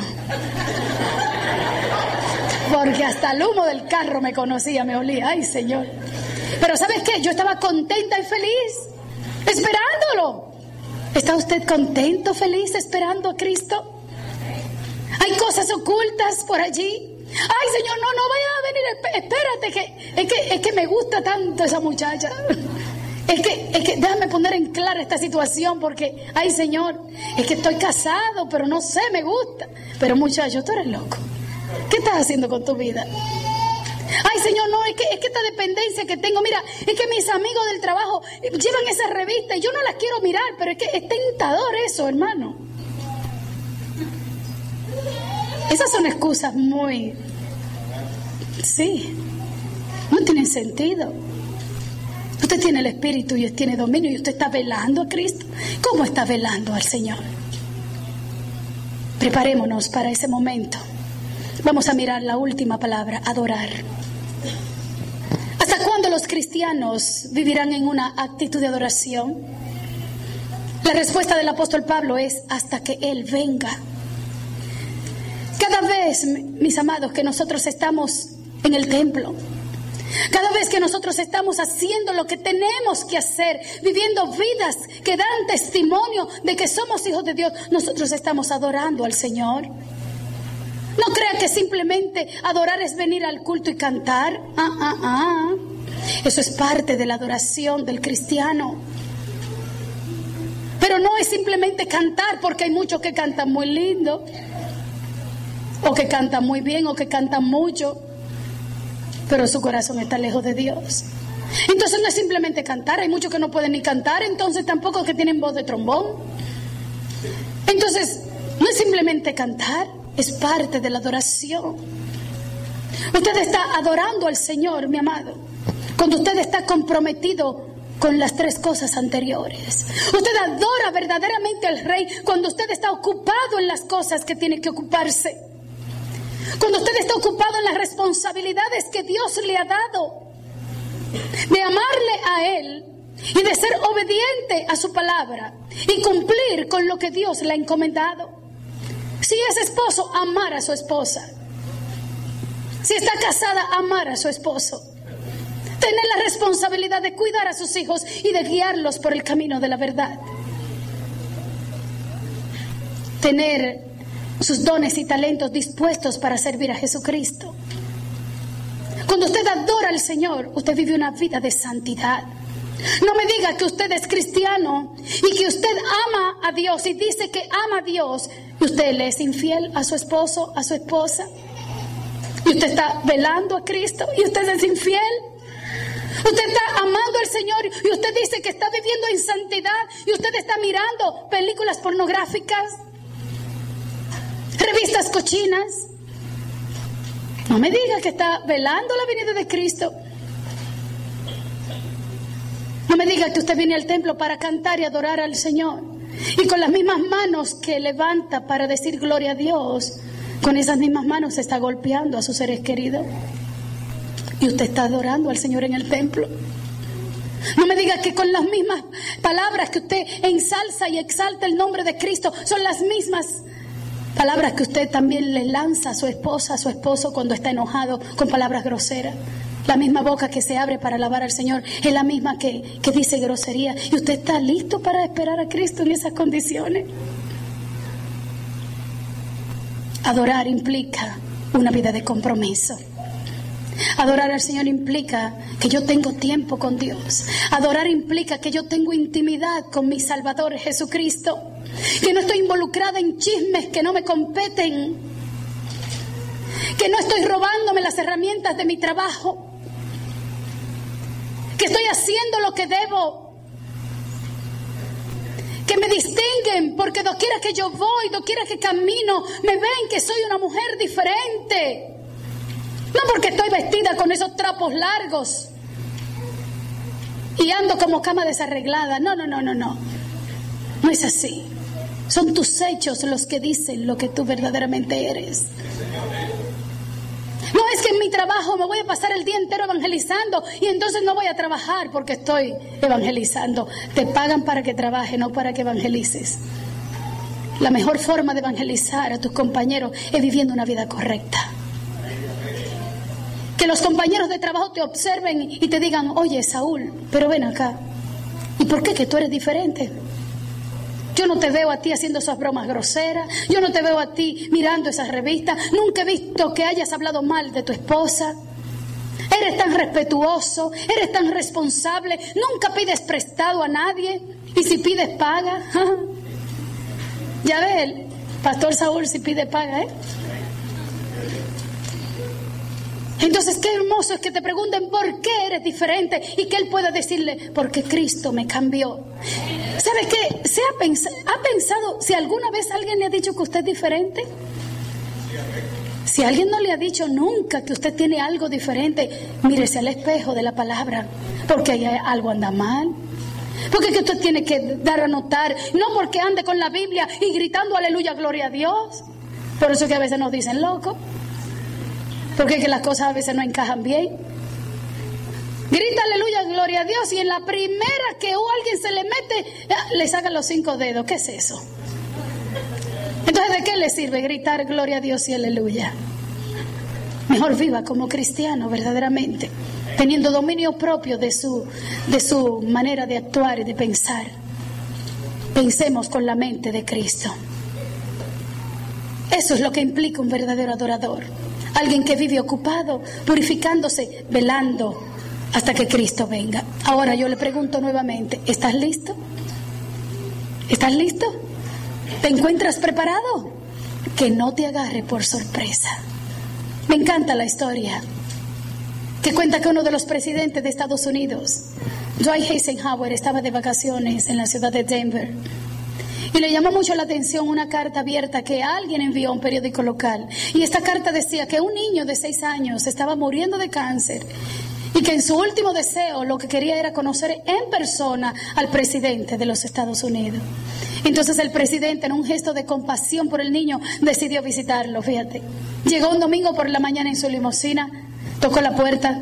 Porque hasta el humo del carro me conocía, me olía. Ay, Señor. Pero ¿sabes qué? Yo estaba contenta y feliz, esperándolo. ¿Está usted contento, feliz, esperando a Cristo? Hay cosas ocultas por allí. Ay, Señor, no, no vaya a venir. Espérate, que es que, es que me gusta tanto esa muchacha. Es que, es que déjame poner en clara esta situación porque, ay, Señor, es que estoy casado, pero no sé, me gusta. Pero muchacho, tú eres loco. ¿Qué estás haciendo con tu vida? Ay, Señor, no, es que, es que esta dependencia que tengo, mira, es que mis amigos del trabajo llevan esas revistas y yo no las quiero mirar, pero es que es tentador eso, hermano. Esas son excusas muy... Sí, no tienen sentido. Usted tiene el Espíritu y tiene dominio y usted está velando a Cristo. ¿Cómo está velando al Señor? Preparémonos para ese momento. Vamos a mirar la última palabra, adorar. ¿Hasta cuándo los cristianos vivirán en una actitud de adoración? La respuesta del apóstol Pablo es hasta que Él venga. Cada vez, mis amados, que nosotros estamos en el templo, cada vez que nosotros estamos haciendo lo que tenemos que hacer, viviendo vidas que dan testimonio de que somos hijos de Dios, nosotros estamos adorando al Señor. No crea que simplemente adorar es venir al culto y cantar. Ah, ah, ah. Eso es parte de la adoración del cristiano. Pero no es simplemente cantar, porque hay muchos que cantan muy lindo, o que cantan muy bien, o que cantan mucho, pero su corazón está lejos de Dios. Entonces no es simplemente cantar, hay muchos que no pueden ni cantar, entonces tampoco que tienen voz de trombón. Entonces no es simplemente cantar, es parte de la adoración. Usted está adorando al Señor, mi amado, cuando usted está comprometido con las tres cosas anteriores. Usted adora verdaderamente al Rey cuando usted está ocupado en las cosas que tiene que ocuparse. Cuando usted está ocupado en las responsabilidades que Dios le ha dado, de amarle a Él y de ser obediente a su palabra y cumplir con lo que Dios le ha encomendado. Si es esposo, amar a su esposa. Si está casada, amar a su esposo. Tener la responsabilidad de cuidar a sus hijos y de guiarlos por el camino de la verdad. Tener sus dones y talentos dispuestos para servir a Jesucristo. Cuando usted adora al Señor, usted vive una vida de santidad. No me diga que usted es cristiano y que usted ama a Dios y dice que ama a Dios y usted le es infiel a su esposo, a su esposa, y usted está velando a Cristo y usted es infiel. Usted está amando al Señor y usted dice que está viviendo en santidad y usted está mirando películas pornográficas, revistas cochinas. No me diga que está velando la venida de Cristo. No me diga que usted viene al templo para cantar y adorar al Señor y con las mismas manos que levanta para decir gloria a Dios, con esas mismas manos está golpeando a sus seres queridos. Y usted está adorando al Señor en el templo. No me diga que con las mismas palabras que usted ensalza y exalta el nombre de Cristo son las mismas palabras que usted también le lanza a su esposa, a su esposo cuando está enojado con palabras groseras. La misma boca que se abre para alabar al Señor es la misma que, que dice grosería. ¿Y usted está listo para esperar a Cristo en esas condiciones? Adorar implica una vida de compromiso. Adorar al Señor implica que yo tengo tiempo con Dios. Adorar implica que yo tengo intimidad con mi Salvador Jesucristo. Que no estoy involucrada en chismes que no me competen. Que no estoy robándome las herramientas de mi trabajo. que estoy haciendo lo que debo, que me distinguen porque doquiera que yo voy, doquiera que camino, me ven que soy una mujer diferente. No porque estoy vestida con esos trapos largos y ando como cama desarreglada. No, no, no, no, no. No es así. Son tus hechos los que dicen lo que tú verdaderamente eres. No es que en mi trabajo me voy a pasar el día entero evangelizando y entonces no voy a trabajar porque estoy evangelizando. Te pagan para que trabajes, no para que evangelices. La mejor forma de evangelizar a tus compañeros es viviendo una vida correcta. Que los compañeros de trabajo te observen y te digan, oye, Saúl, pero ven acá. ¿Y por qué que tú eres diferente? Yo no te veo a ti haciendo esas bromas groseras. Yo no te veo a ti mirando esas revistas. Nunca he visto que hayas hablado mal de tu esposa. Eres tan respetuoso, eres tan responsable. Nunca pides prestado a nadie. Y si pides, paga. Ya ve, el pastor Saúl si pide, paga, ¿eh? Entonces qué hermoso es que te pregunten por qué eres diferente y que él pueda decirle, porque Cristo me cambió. ¿Sabe qué? ¿Se ha, pens- ha pensado si alguna vez alguien le ha dicho que usted es diferente? Si alguien no le ha dicho nunca que usted tiene algo diferente, mírese al espejo de la palabra, porque ahí algo anda mal. Porque que usted tiene que dar a notar, no porque ande con la Biblia y gritando aleluya, gloria a Dios. Por eso que a veces nos dicen locos. Porque es que las cosas a veces no encajan bien. Grita aleluya, gloria a Dios, y en la primera que alguien se le mete, le sacan los cinco dedos. ¿Qué es eso? Entonces, ¿de qué le sirve gritar gloria a Dios y aleluya? Mejor viva como cristiano verdaderamente, teniendo dominio propio de su, de su manera de actuar y de pensar. Pensemos con la mente de Cristo. Eso es lo que implica un verdadero adorador. Alguien que vive ocupado, purificándose, velando hasta que Cristo venga. Ahora yo le pregunto nuevamente, ¿estás listo? ¿Estás listo? ¿Te encuentras preparado? Que no te agarre por sorpresa. Me encanta la historia que cuenta que uno de los presidentes de Estados Unidos, Dwight Eisenhower, estaba de vacaciones en la ciudad de Denver. Y le llamó mucho la atención una carta abierta que alguien envió a un periódico local. Y esta carta decía que un niño de seis años estaba muriendo de cáncer y que en su último deseo lo que quería era conocer en persona al presidente de los Estados Unidos. Entonces el presidente, en un gesto de compasión por el niño, decidió visitarlo, fíjate. Llegó un domingo por la mañana en su limusina, tocó la puerta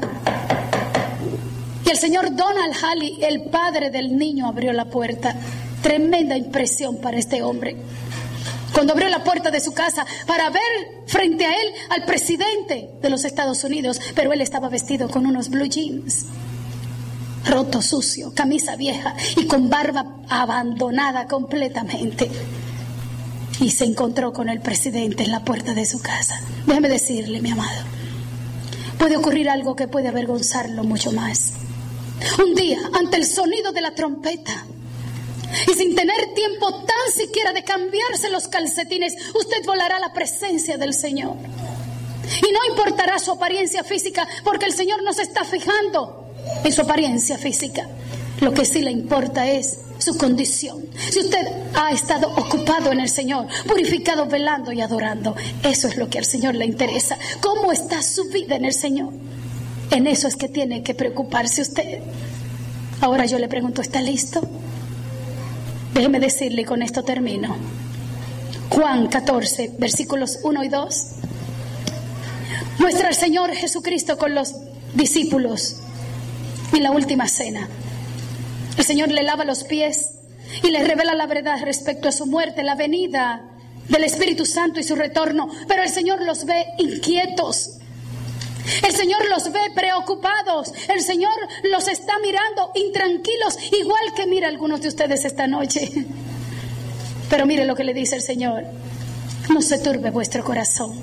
y el señor Donald Halley, el padre del niño, abrió la puerta. Tremenda impresión para este hombre. Cuando abrió la puerta de su casa para ver frente a él al presidente de los Estados Unidos, pero él estaba vestido con unos blue jeans, roto, sucio, camisa vieja y con barba abandonada completamente. Y se encontró con el presidente en la puerta de su casa. Déjeme decirle, mi amado, puede ocurrir algo que puede avergonzarlo mucho más. Un día, ante el sonido de la trompeta, y sin tener tiempo tan siquiera de cambiarse los calcetines, usted volará a la presencia del Señor. Y no importará su apariencia física, porque el Señor no se está fijando en su apariencia física. Lo que sí le importa es su condición. Si usted ha estado ocupado en el Señor, purificado, velando y adorando, eso es lo que al Señor le interesa. ¿Cómo está su vida en el Señor? En eso es que tiene que preocuparse usted. Ahora yo le pregunto, ¿está listo? Déjeme decirle, y con esto termino. Juan catorce, versículos uno y dos. Muestra al Señor Jesucristo con los discípulos en la última cena. El Señor le lava los pies y le revela la verdad respecto a su muerte, la venida del Espíritu Santo y su retorno. Pero el Señor los ve inquietos. El Señor los ve preocupados. El Señor los está mirando intranquilos, igual que mira a algunos de ustedes esta noche. Pero mire lo que le dice el Señor: no se turbe vuestro corazón.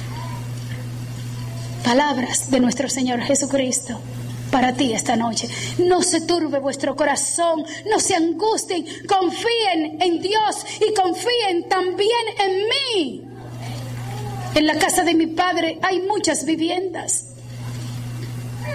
Palabras de nuestro Señor Jesucristo para ti esta noche. No se turbe vuestro corazón, no se angustien, confíen en Dios y confíen también en mí. En la casa de mi Padre hay muchas viviendas.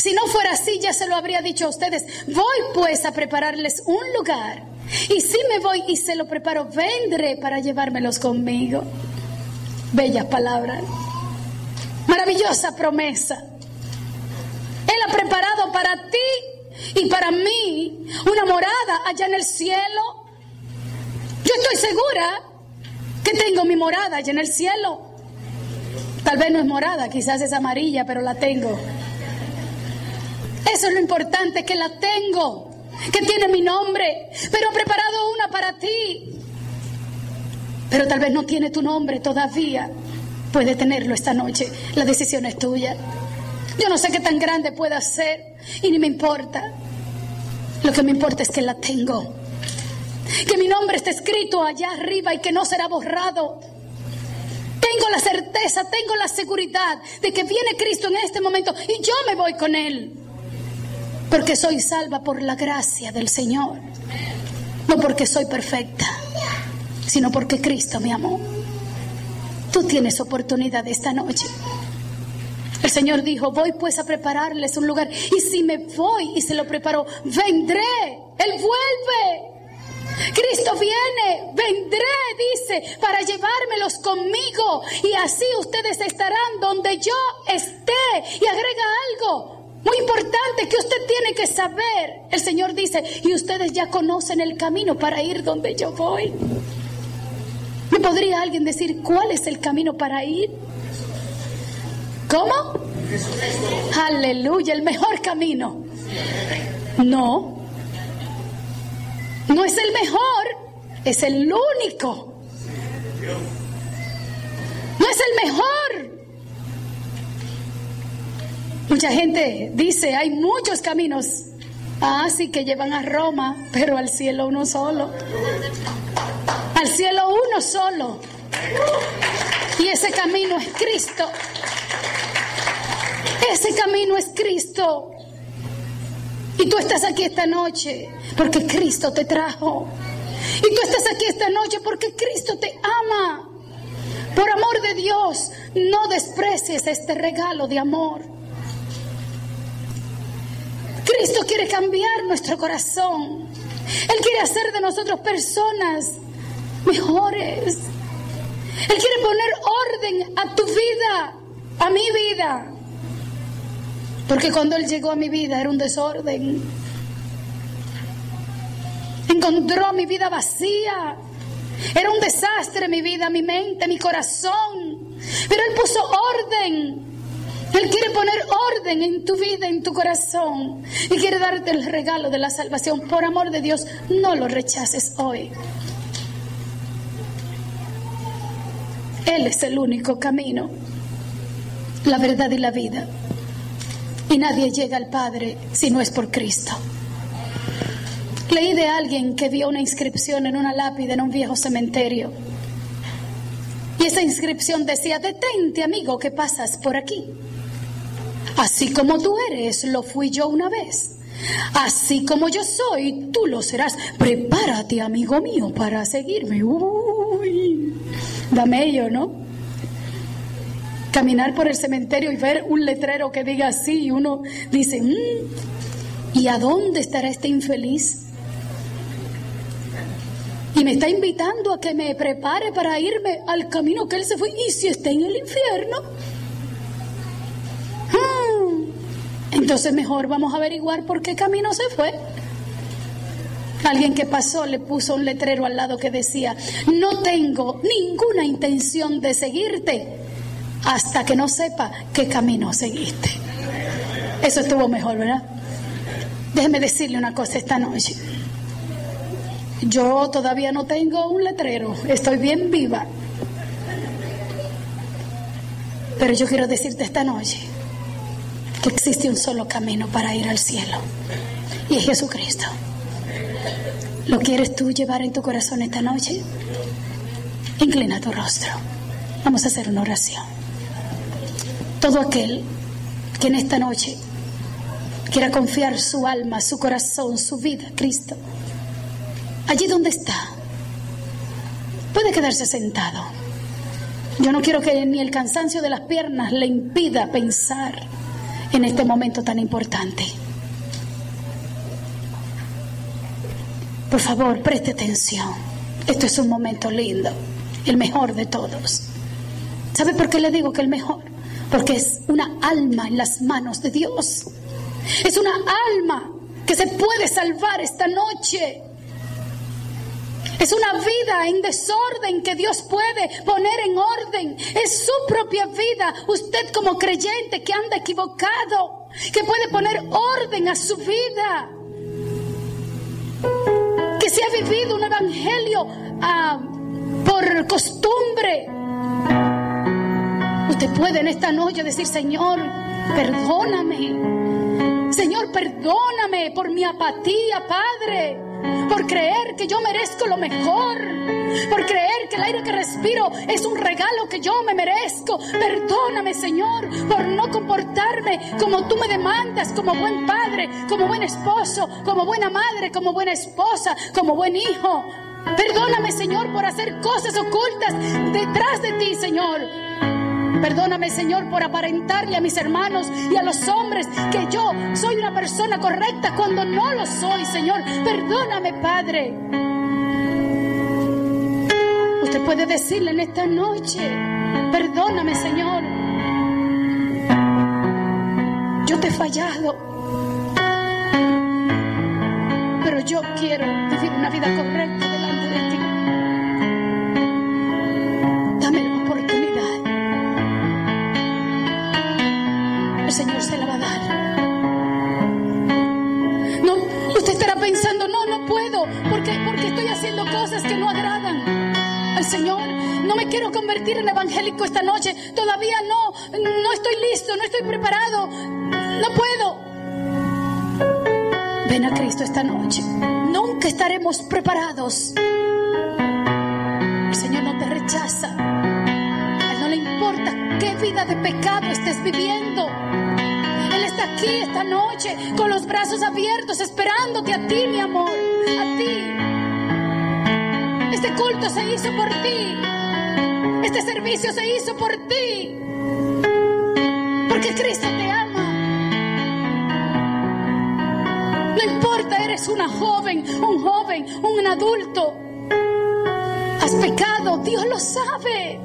Si no fuera así, ya se lo habría dicho a ustedes. Voy pues a prepararles un lugar. Y si me voy y se lo preparo, vendré para llevármelos conmigo. Bellas palabras. Maravillosa promesa. Él ha preparado para ti y para mí una morada allá en el cielo. Yo estoy segura que tengo mi morada allá en el cielo. Tal vez no es morada, quizás es amarilla, pero la tengo. Eso es lo importante, que la tengo, que tiene mi nombre, pero he preparado una para ti. Pero tal vez no tiene tu nombre todavía. Puede tenerlo esta noche, la decisión es tuya. Yo no sé qué tan grande pueda ser y ni me importa. Lo que me importa es que la tengo, que mi nombre está escrito allá arriba y que no será borrado. Tengo la certeza, tengo la seguridad de que viene Cristo en este momento y yo me voy con Él, porque soy salva por la gracia del Señor, no porque soy perfecta, sino porque Cristo me amó. Tú tienes oportunidad esta noche. El Señor dijo, voy pues a prepararles un lugar, y si me voy y se lo preparo, vendré. Él vuelve. Cristo viene, vendré, dice, para llevármelos conmigo, y así ustedes estarán donde yo esté. Y agrega algo muy importante que usted tiene que saber. El Señor dice, y ustedes ya conocen el camino para ir donde yo voy. ¿Me podría alguien decir cuál es el camino para ir? ¿Cómo? Aleluya, el mejor camino. No. No es el mejor, es el único. No es el mejor. Mucha gente dice, hay muchos caminos. Ah, sí, que llevan a Roma, pero al cielo uno solo. Al cielo uno solo. Y ese camino es Cristo. Ese camino es Cristo. Y tú estás aquí esta noche porque Cristo te trajo. Y tú estás aquí esta noche porque Cristo te ama. Por amor de Dios, no desprecies este regalo de amor. Cristo quiere cambiar nuestro corazón. Él quiere hacer de nosotros personas mejores. Él quiere poner orden a tu vida, a mi vida. Porque cuando Él llegó a mi vida era un desorden. Encontró mi vida vacía. Era un desastre mi vida, mi mente, mi corazón. Pero Él puso orden. Él quiere poner orden en tu vida, en tu corazón. Y quiere darte el regalo de la salvación. Por amor de Dios, no lo rechaces hoy. Él es el único camino, la verdad y la vida. Y nadie llega al Padre si no es por Cristo. Leí de alguien que vio una inscripción en una lápida en un viejo cementerio. Y esa inscripción decía, detente, amigo, que pasas por aquí. Así como tú eres, lo fui yo una vez. Así como yo soy, tú lo serás. Prepárate, amigo mío, para seguirme. Uy, da mello, ¿no? Caminar por el cementerio y ver un letrero que diga así, y uno dice, mmm, ¿y a dónde estará este infeliz? Y me está invitando a que me prepare para irme al camino que él se fue. ¿Y si está en el infierno? Hmm. Entonces mejor vamos a averiguar por qué camino se fue. Alguien que pasó le puso un letrero al lado que decía, no tengo ninguna intención de seguirte hasta que no sepa qué camino seguiste. Eso estuvo mejor, ¿verdad? Déjeme decirle una cosa esta noche. Yo todavía no tengo un letrero, estoy bien viva. Pero yo quiero decirte esta noche que existe un solo camino para ir al cielo, y es Jesucristo. ¿Lo quieres tú llevar en tu corazón esta noche? Inclina tu rostro. Vamos a hacer una oración. Todo aquel que en esta noche quiera confiar su alma, su corazón, su vida a Cristo, allí donde está, puede quedarse sentado. Yo no quiero que ni el cansancio de las piernas le impida pensar en este momento tan importante. Por favor, preste atención. Esto es un momento lindo, el mejor de todos. ¿Sabe por qué le digo que el mejor? Porque es una alma en las manos de Dios. Es una alma que se puede salvar esta noche. Es una vida en desorden que Dios puede poner en orden. Es su propia vida. Usted como creyente que anda equivocado, que puede poner orden a su vida, que se ha vivido un evangelio uh, por costumbre. Usted puede en esta noche decir: Señor, perdóname. Señor, perdóname por mi apatía, Padre, por creer que yo merezco lo mejor, por creer que el aire que respiro es un regalo que yo me merezco. Perdóname, Señor, por no comportarme como tú me demandas, como buen padre, como buen esposo, como buena madre, como buena esposa, como buen hijo. Perdóname, Señor, por hacer cosas ocultas detrás de ti, Señor. Perdóname, Señor, por aparentarle a mis hermanos y a los hombres que yo soy una persona correcta cuando no lo soy, Señor. Perdóname, Padre. Usted puede decirle en esta noche: perdóname, Señor. Yo te he fallado, pero yo quiero vivir una vida correcta delante de ti. Dame la oportunidad. El Señor se la va a dar. No, usted estará pensando: no, no puedo, porque, porque estoy haciendo cosas que no agradan al Señor. No me quiero convertir en evangélico esta noche. Todavía no, no estoy listo, no estoy preparado. No puedo. Ven a Cristo esta noche. Nunca estaremos preparados. El Señor no te rechaza. A Él no le importa qué vida de pecado estés viviendo. Él está aquí esta noche con los brazos abiertos, esperándote a ti, mi amor, a ti. Este culto se hizo por ti. Este servicio se hizo por ti. Porque Cristo te ama. No importa, eres una joven, un joven, un adulto. Has pecado, Dios lo sabe.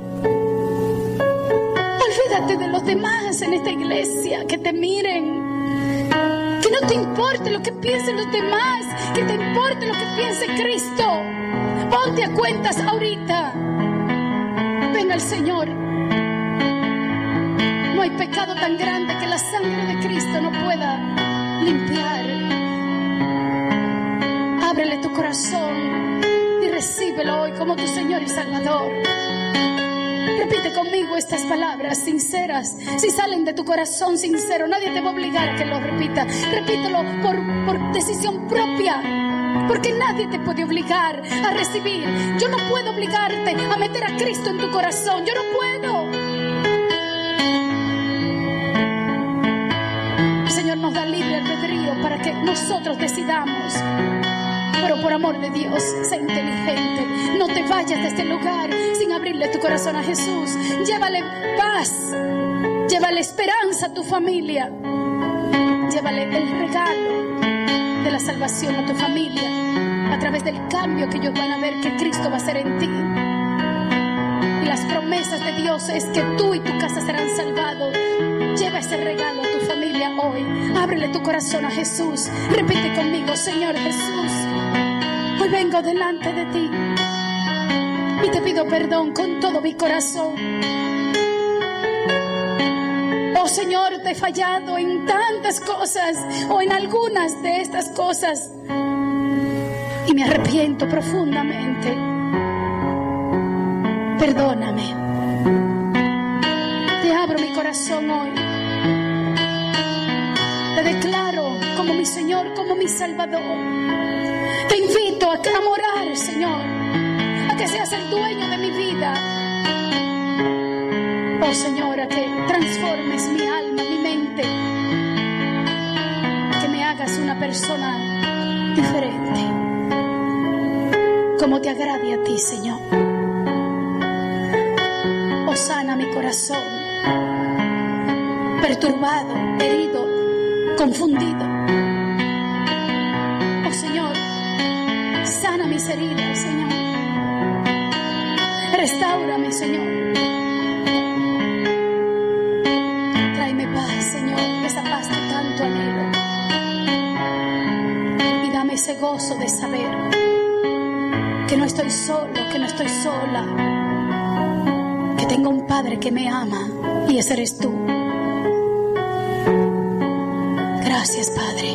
Olvídate de los demás en esta iglesia, que te miren. Que no te importe lo que piensen los demás, que te importe lo que piense Cristo. Ponte a cuentas ahorita. Ven al Señor. No hay pecado tan grande que la sangre de Cristo no pueda limpiar. Ábrele tu corazón y recíbelo hoy como tu Señor y Salvador. Repite conmigo estas palabras sinceras. Si salen de tu corazón sincero, nadie te va a obligar a que lo repita. Repítelo por, por decisión propia, porque nadie te puede obligar a recibir. Yo no puedo obligarte a meter a Cristo en tu corazón. Yo no puedo. El Señor nos da libre albedrío para que nosotros decidamos. Pero por amor de Dios, sé inteligente. No te vayas de este lugar sin abrirle tu corazón a Jesús. Llévale paz, llévale esperanza a tu familia. Llévale el regalo de la salvación a tu familia, a través del cambio que ellos van a ver que Cristo va a hacer en ti. Y las promesas de Dios es que tú y tu casa serán salvados. Lleva ese regalo a tu familia hoy. Ábrele tu corazón a Jesús. Repite conmigo: Señor Jesús, hoy vengo delante de ti y te pido perdón con todo mi corazón. Oh Señor, te he fallado en tantas cosas, o en algunas de estas cosas, y me arrepiento profundamente. Perdóname. Te abro mi corazón hoy. Te declaro como mi Señor, como mi Salvador. Te invito a morar, Señor, a que seas el dueño de mi vida. Oh Señor, a que transformes mi alma, mi mente, que me hagas una persona diferente, como te agrade a ti, Señor. Oh, sana mi corazón. perturbado, herido, confundido. Oh Señor, sana mis heridas, Señor. Restáurame, Señor. Tráeme paz, Señor, esa paz que tanto anhelo. Y dame ese gozo de saber que no estoy solo, que no estoy sola, que tengo un Padre que me ama y ese eres tú. Gracias, Padre,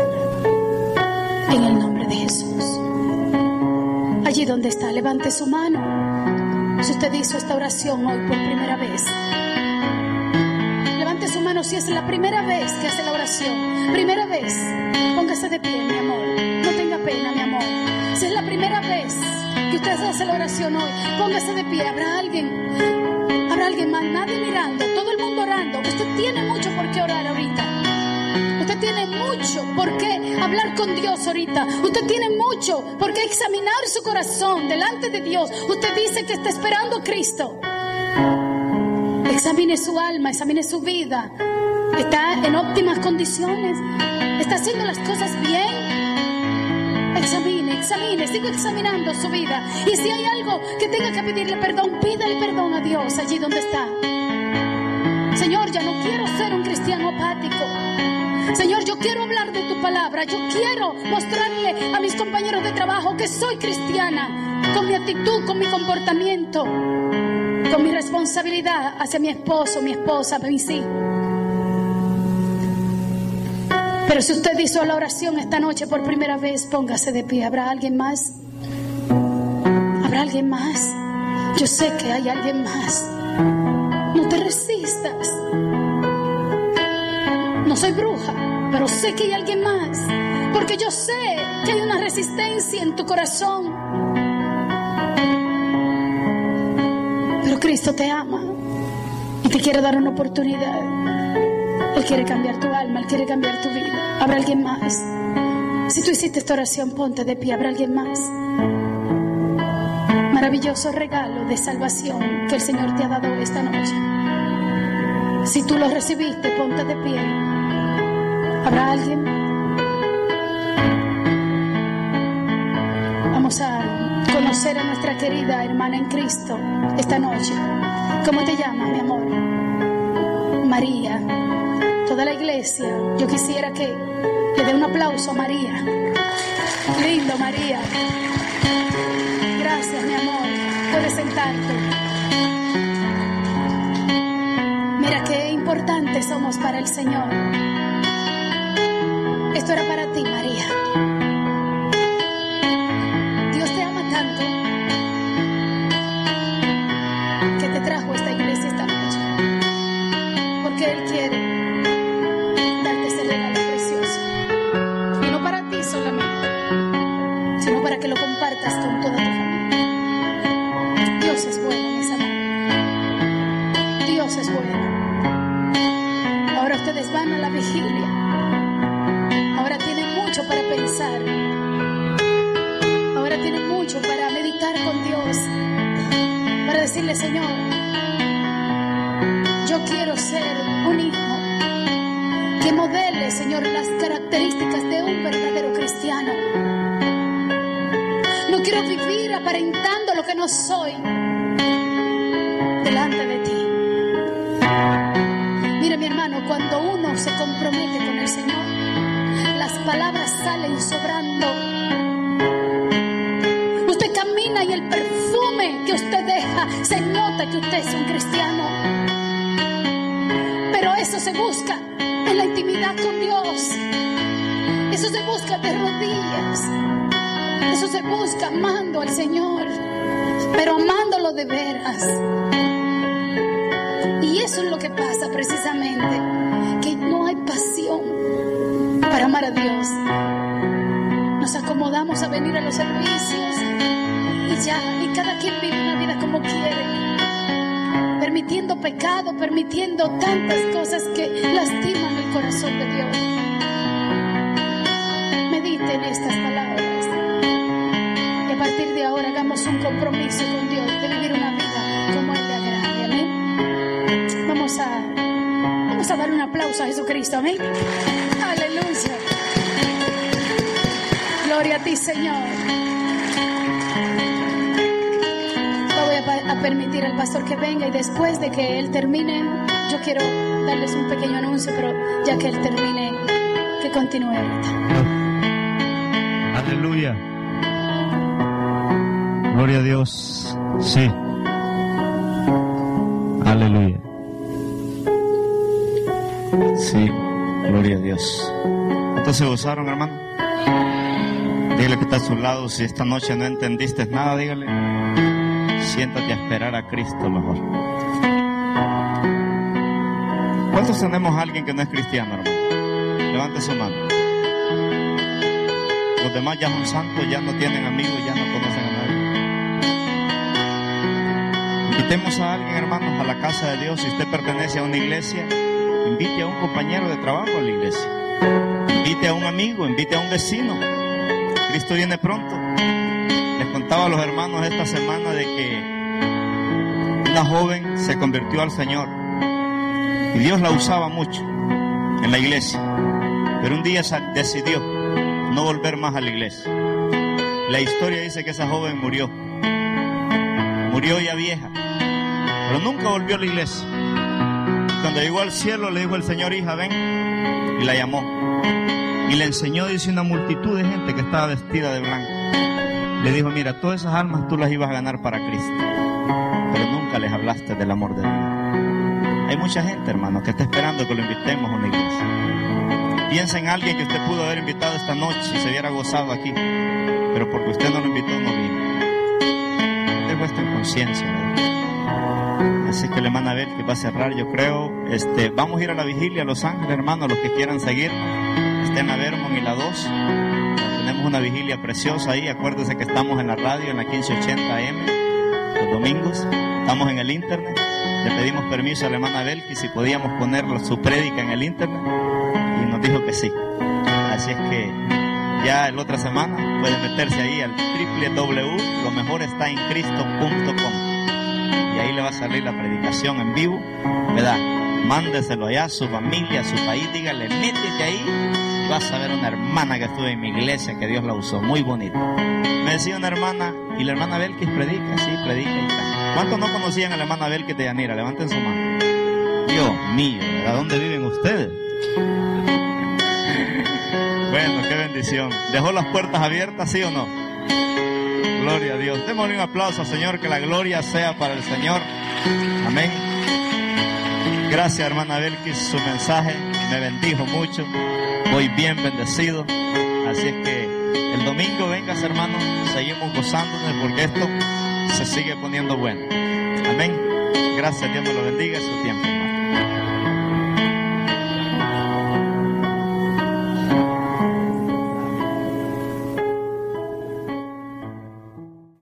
en el nombre de Jesús. Allí donde está, levante su mano. Si usted hizo esta oración hoy por primera vez, levante su mano si es la primera vez que hace la oración. Primera vez, póngase de pie, mi amor. No tenga pena, mi amor. Si es la primera vez que usted hace la oración hoy, póngase de pie. Habrá alguien, habrá alguien más, nadie mirando, todo el mundo orando. Usted tiene mucho por qué orar ahorita. Usted tiene mucho por qué hablar con Dios ahorita. Usted tiene mucho por qué examinar su corazón delante de Dios. Usted dice que está esperando a Cristo. Examine su alma, examine su vida. ¿Está en óptimas condiciones? ¿Está haciendo las cosas bien? Examine, examine, siga examinando su vida. Y si hay algo que tenga que pedirle perdón, pídale perdón a Dios allí donde está. Señor, ya no quiero ser un cristiano apático. Señor, yo quiero hablar de tu palabra. Yo quiero mostrarle a mis compañeros de trabajo que soy cristiana, con mi actitud, con mi comportamiento, con mi responsabilidad hacia mi esposo, mi esposa, mis hijos. Pero si usted hizo la oración esta noche por primera vez, póngase de pie. ¿Habrá alguien más? ¿Habrá alguien más? Yo sé que hay alguien más. No te resistas. No soy bruja, pero sé que hay alguien más, porque yo sé que hay una resistencia en tu corazón. Pero Cristo te ama y te quiere dar una oportunidad. Él quiere cambiar tu alma, Él quiere cambiar tu vida. ¿Habrá alguien más? Si tú hiciste esta oración, ponte de pie. ¿Habrá alguien más? Maravilloso regalo de salvación que el Señor te ha dado esta noche. Si tú lo recibiste, ponte de pie. ¿Habrá alguien? Vamos a conocer a nuestra querida hermana en Cristo esta noche. ¿Cómo te llamas, mi amor? María. Toda la iglesia, yo quisiera que le dé un aplauso a María. Lindo, María. Gracias, mi amor. Puedes sentarte. Mira qué importantes somos para el Señor. Esto era para ti, María. Dios te ama tanto que te trajo a esta iglesia esta noche, porque Él quiere darte ese regalo precioso. Y no para ti solamente, sino para que lo compartas con toda tu familia. Dios es bueno, mis amados. Dios es bueno. Ahora ustedes van a la vigilia. Ahora tienen mucho para pensar. Ahora tienen mucho para meditar con Dios. Para decirle, Señor, yo quiero ser un hijo que modele, Señor, las características de un verdadero cristiano. No quiero vivir aparentando lo que no soy delante de ti. Mira, mi hermano, cuando uno se compromete con el Señor, las palabras salen sobrando. Usted camina y el perfume que usted deja, se nota que usted es un cristiano. Pero eso se busca en la intimidad con Dios. Eso se busca de rodillas. Eso se busca amando al Señor, pero amándolo de veras. Y eso es lo que pasa precisamente, que no hay pasión para amar a Dios. Nos acomodamos a venir a los servicios y ya, y cada quien vive una vida como quiere, permitiendo pecado, permitiendo tantas cosas que lastiman el corazón de Dios. Medite en estas palabras y a partir de ahora hagamos un compromiso con Dios de vivir una vida como Él le agrade. Amén. Vamos a, vamos Vamos a dar un aplauso a Jesucristo, amén. Aleluya. Gloria a ti, Señor. Yo voy a, a permitir al pastor que venga y después de que él termine, yo quiero darles un pequeño anuncio, pero ya que él termine, que continúe ahorita. Aleluya. Gloria a Dios. Sí. Aleluya. Sí, gloria a Dios. ¿Cuántos se gozaron, hermano? Dígale que está a su lado. Si esta noche no entendiste nada, dígale: siéntate a esperar a Cristo mejor. ¿Cuántos tenemos a alguien que no es cristiano, hermano? Levante su mano. Los demás ya son santos, ya no tienen amigos, ya no conocen a nadie. Invitemos a alguien, hermanos, a la casa de Dios. Si usted pertenece a una iglesia, invite a un compañero de trabajo a la iglesia. Invite a un amigo, invite a un vecino. Cristo viene pronto. Les contaba a los hermanos esta semana de que una joven se convirtió al Señor y Dios la usaba mucho en la iglesia, pero un día decidió no volver más a la iglesia. La historia dice que esa joven murió, murió ya vieja, pero nunca volvió a la iglesia. Cuando llegó al cielo le dijo el Señor: hija, ven, y la llamó y le enseñó, dice, una multitud de gente que estaba vestida de blanco. Le dijo: mira, todas esas almas tú las ibas a ganar para Cristo, pero nunca les hablaste del amor de Dios. Hay mucha gente, hermano, que está esperando que lo invitemos a una iglesia. Piensa en alguien que usted pudo haber invitado esta noche y se hubiera gozado aquí, pero porque usted no lo invitó, no vino. Dejo esto en conciencia, ¿no? Así que la hermana Abel que va a cerrar, yo creo. Este, vamos a ir a la vigilia a Los Ángeles, hermanos, los que quieran seguirnos. Está en la Vermont y la dos. Tenemos una vigilia preciosa ahí. Acuérdense que estamos en la radio, en la quince ochenta A M, los domingos. Estamos en el internet. Le pedimos permiso a la hermana Belki si podíamos poner su prédica en el internet, y nos dijo que sí. Así es que ya la otra semana pueden meterse ahí al doble u doble u doble u punto lo mejor está en cristo punto com y ahí le va a salir la predicación en vivo, ¿verdad? Mándeselo allá a su familia, a su país, dígale: métete ahí, vas a ver una hermana que estuvo en mi iglesia, que Dios la usó, muy bonita. Me decía una hermana: y la hermana Belkis predica, sí, predica y tal. ¿Cuántos no conocían a la hermana Belkis de Yanira? Levanten su mano. Dios mío, ¿a dónde viven ustedes? Bueno, qué bendición. ¿Dejó las puertas abiertas, sí o no? Gloria a Dios. Démosle un aplauso al Señor, que la gloria sea para el Señor. Amén. Gracias, hermana Belkis, su mensaje me bendijo mucho. Voy bien bendecido. Así es que el domingo vengas, hermanos, seguimos gozándonos porque esto se sigue poniendo bueno. Amén. Gracias, Dios me lo bendiga, su tiempo.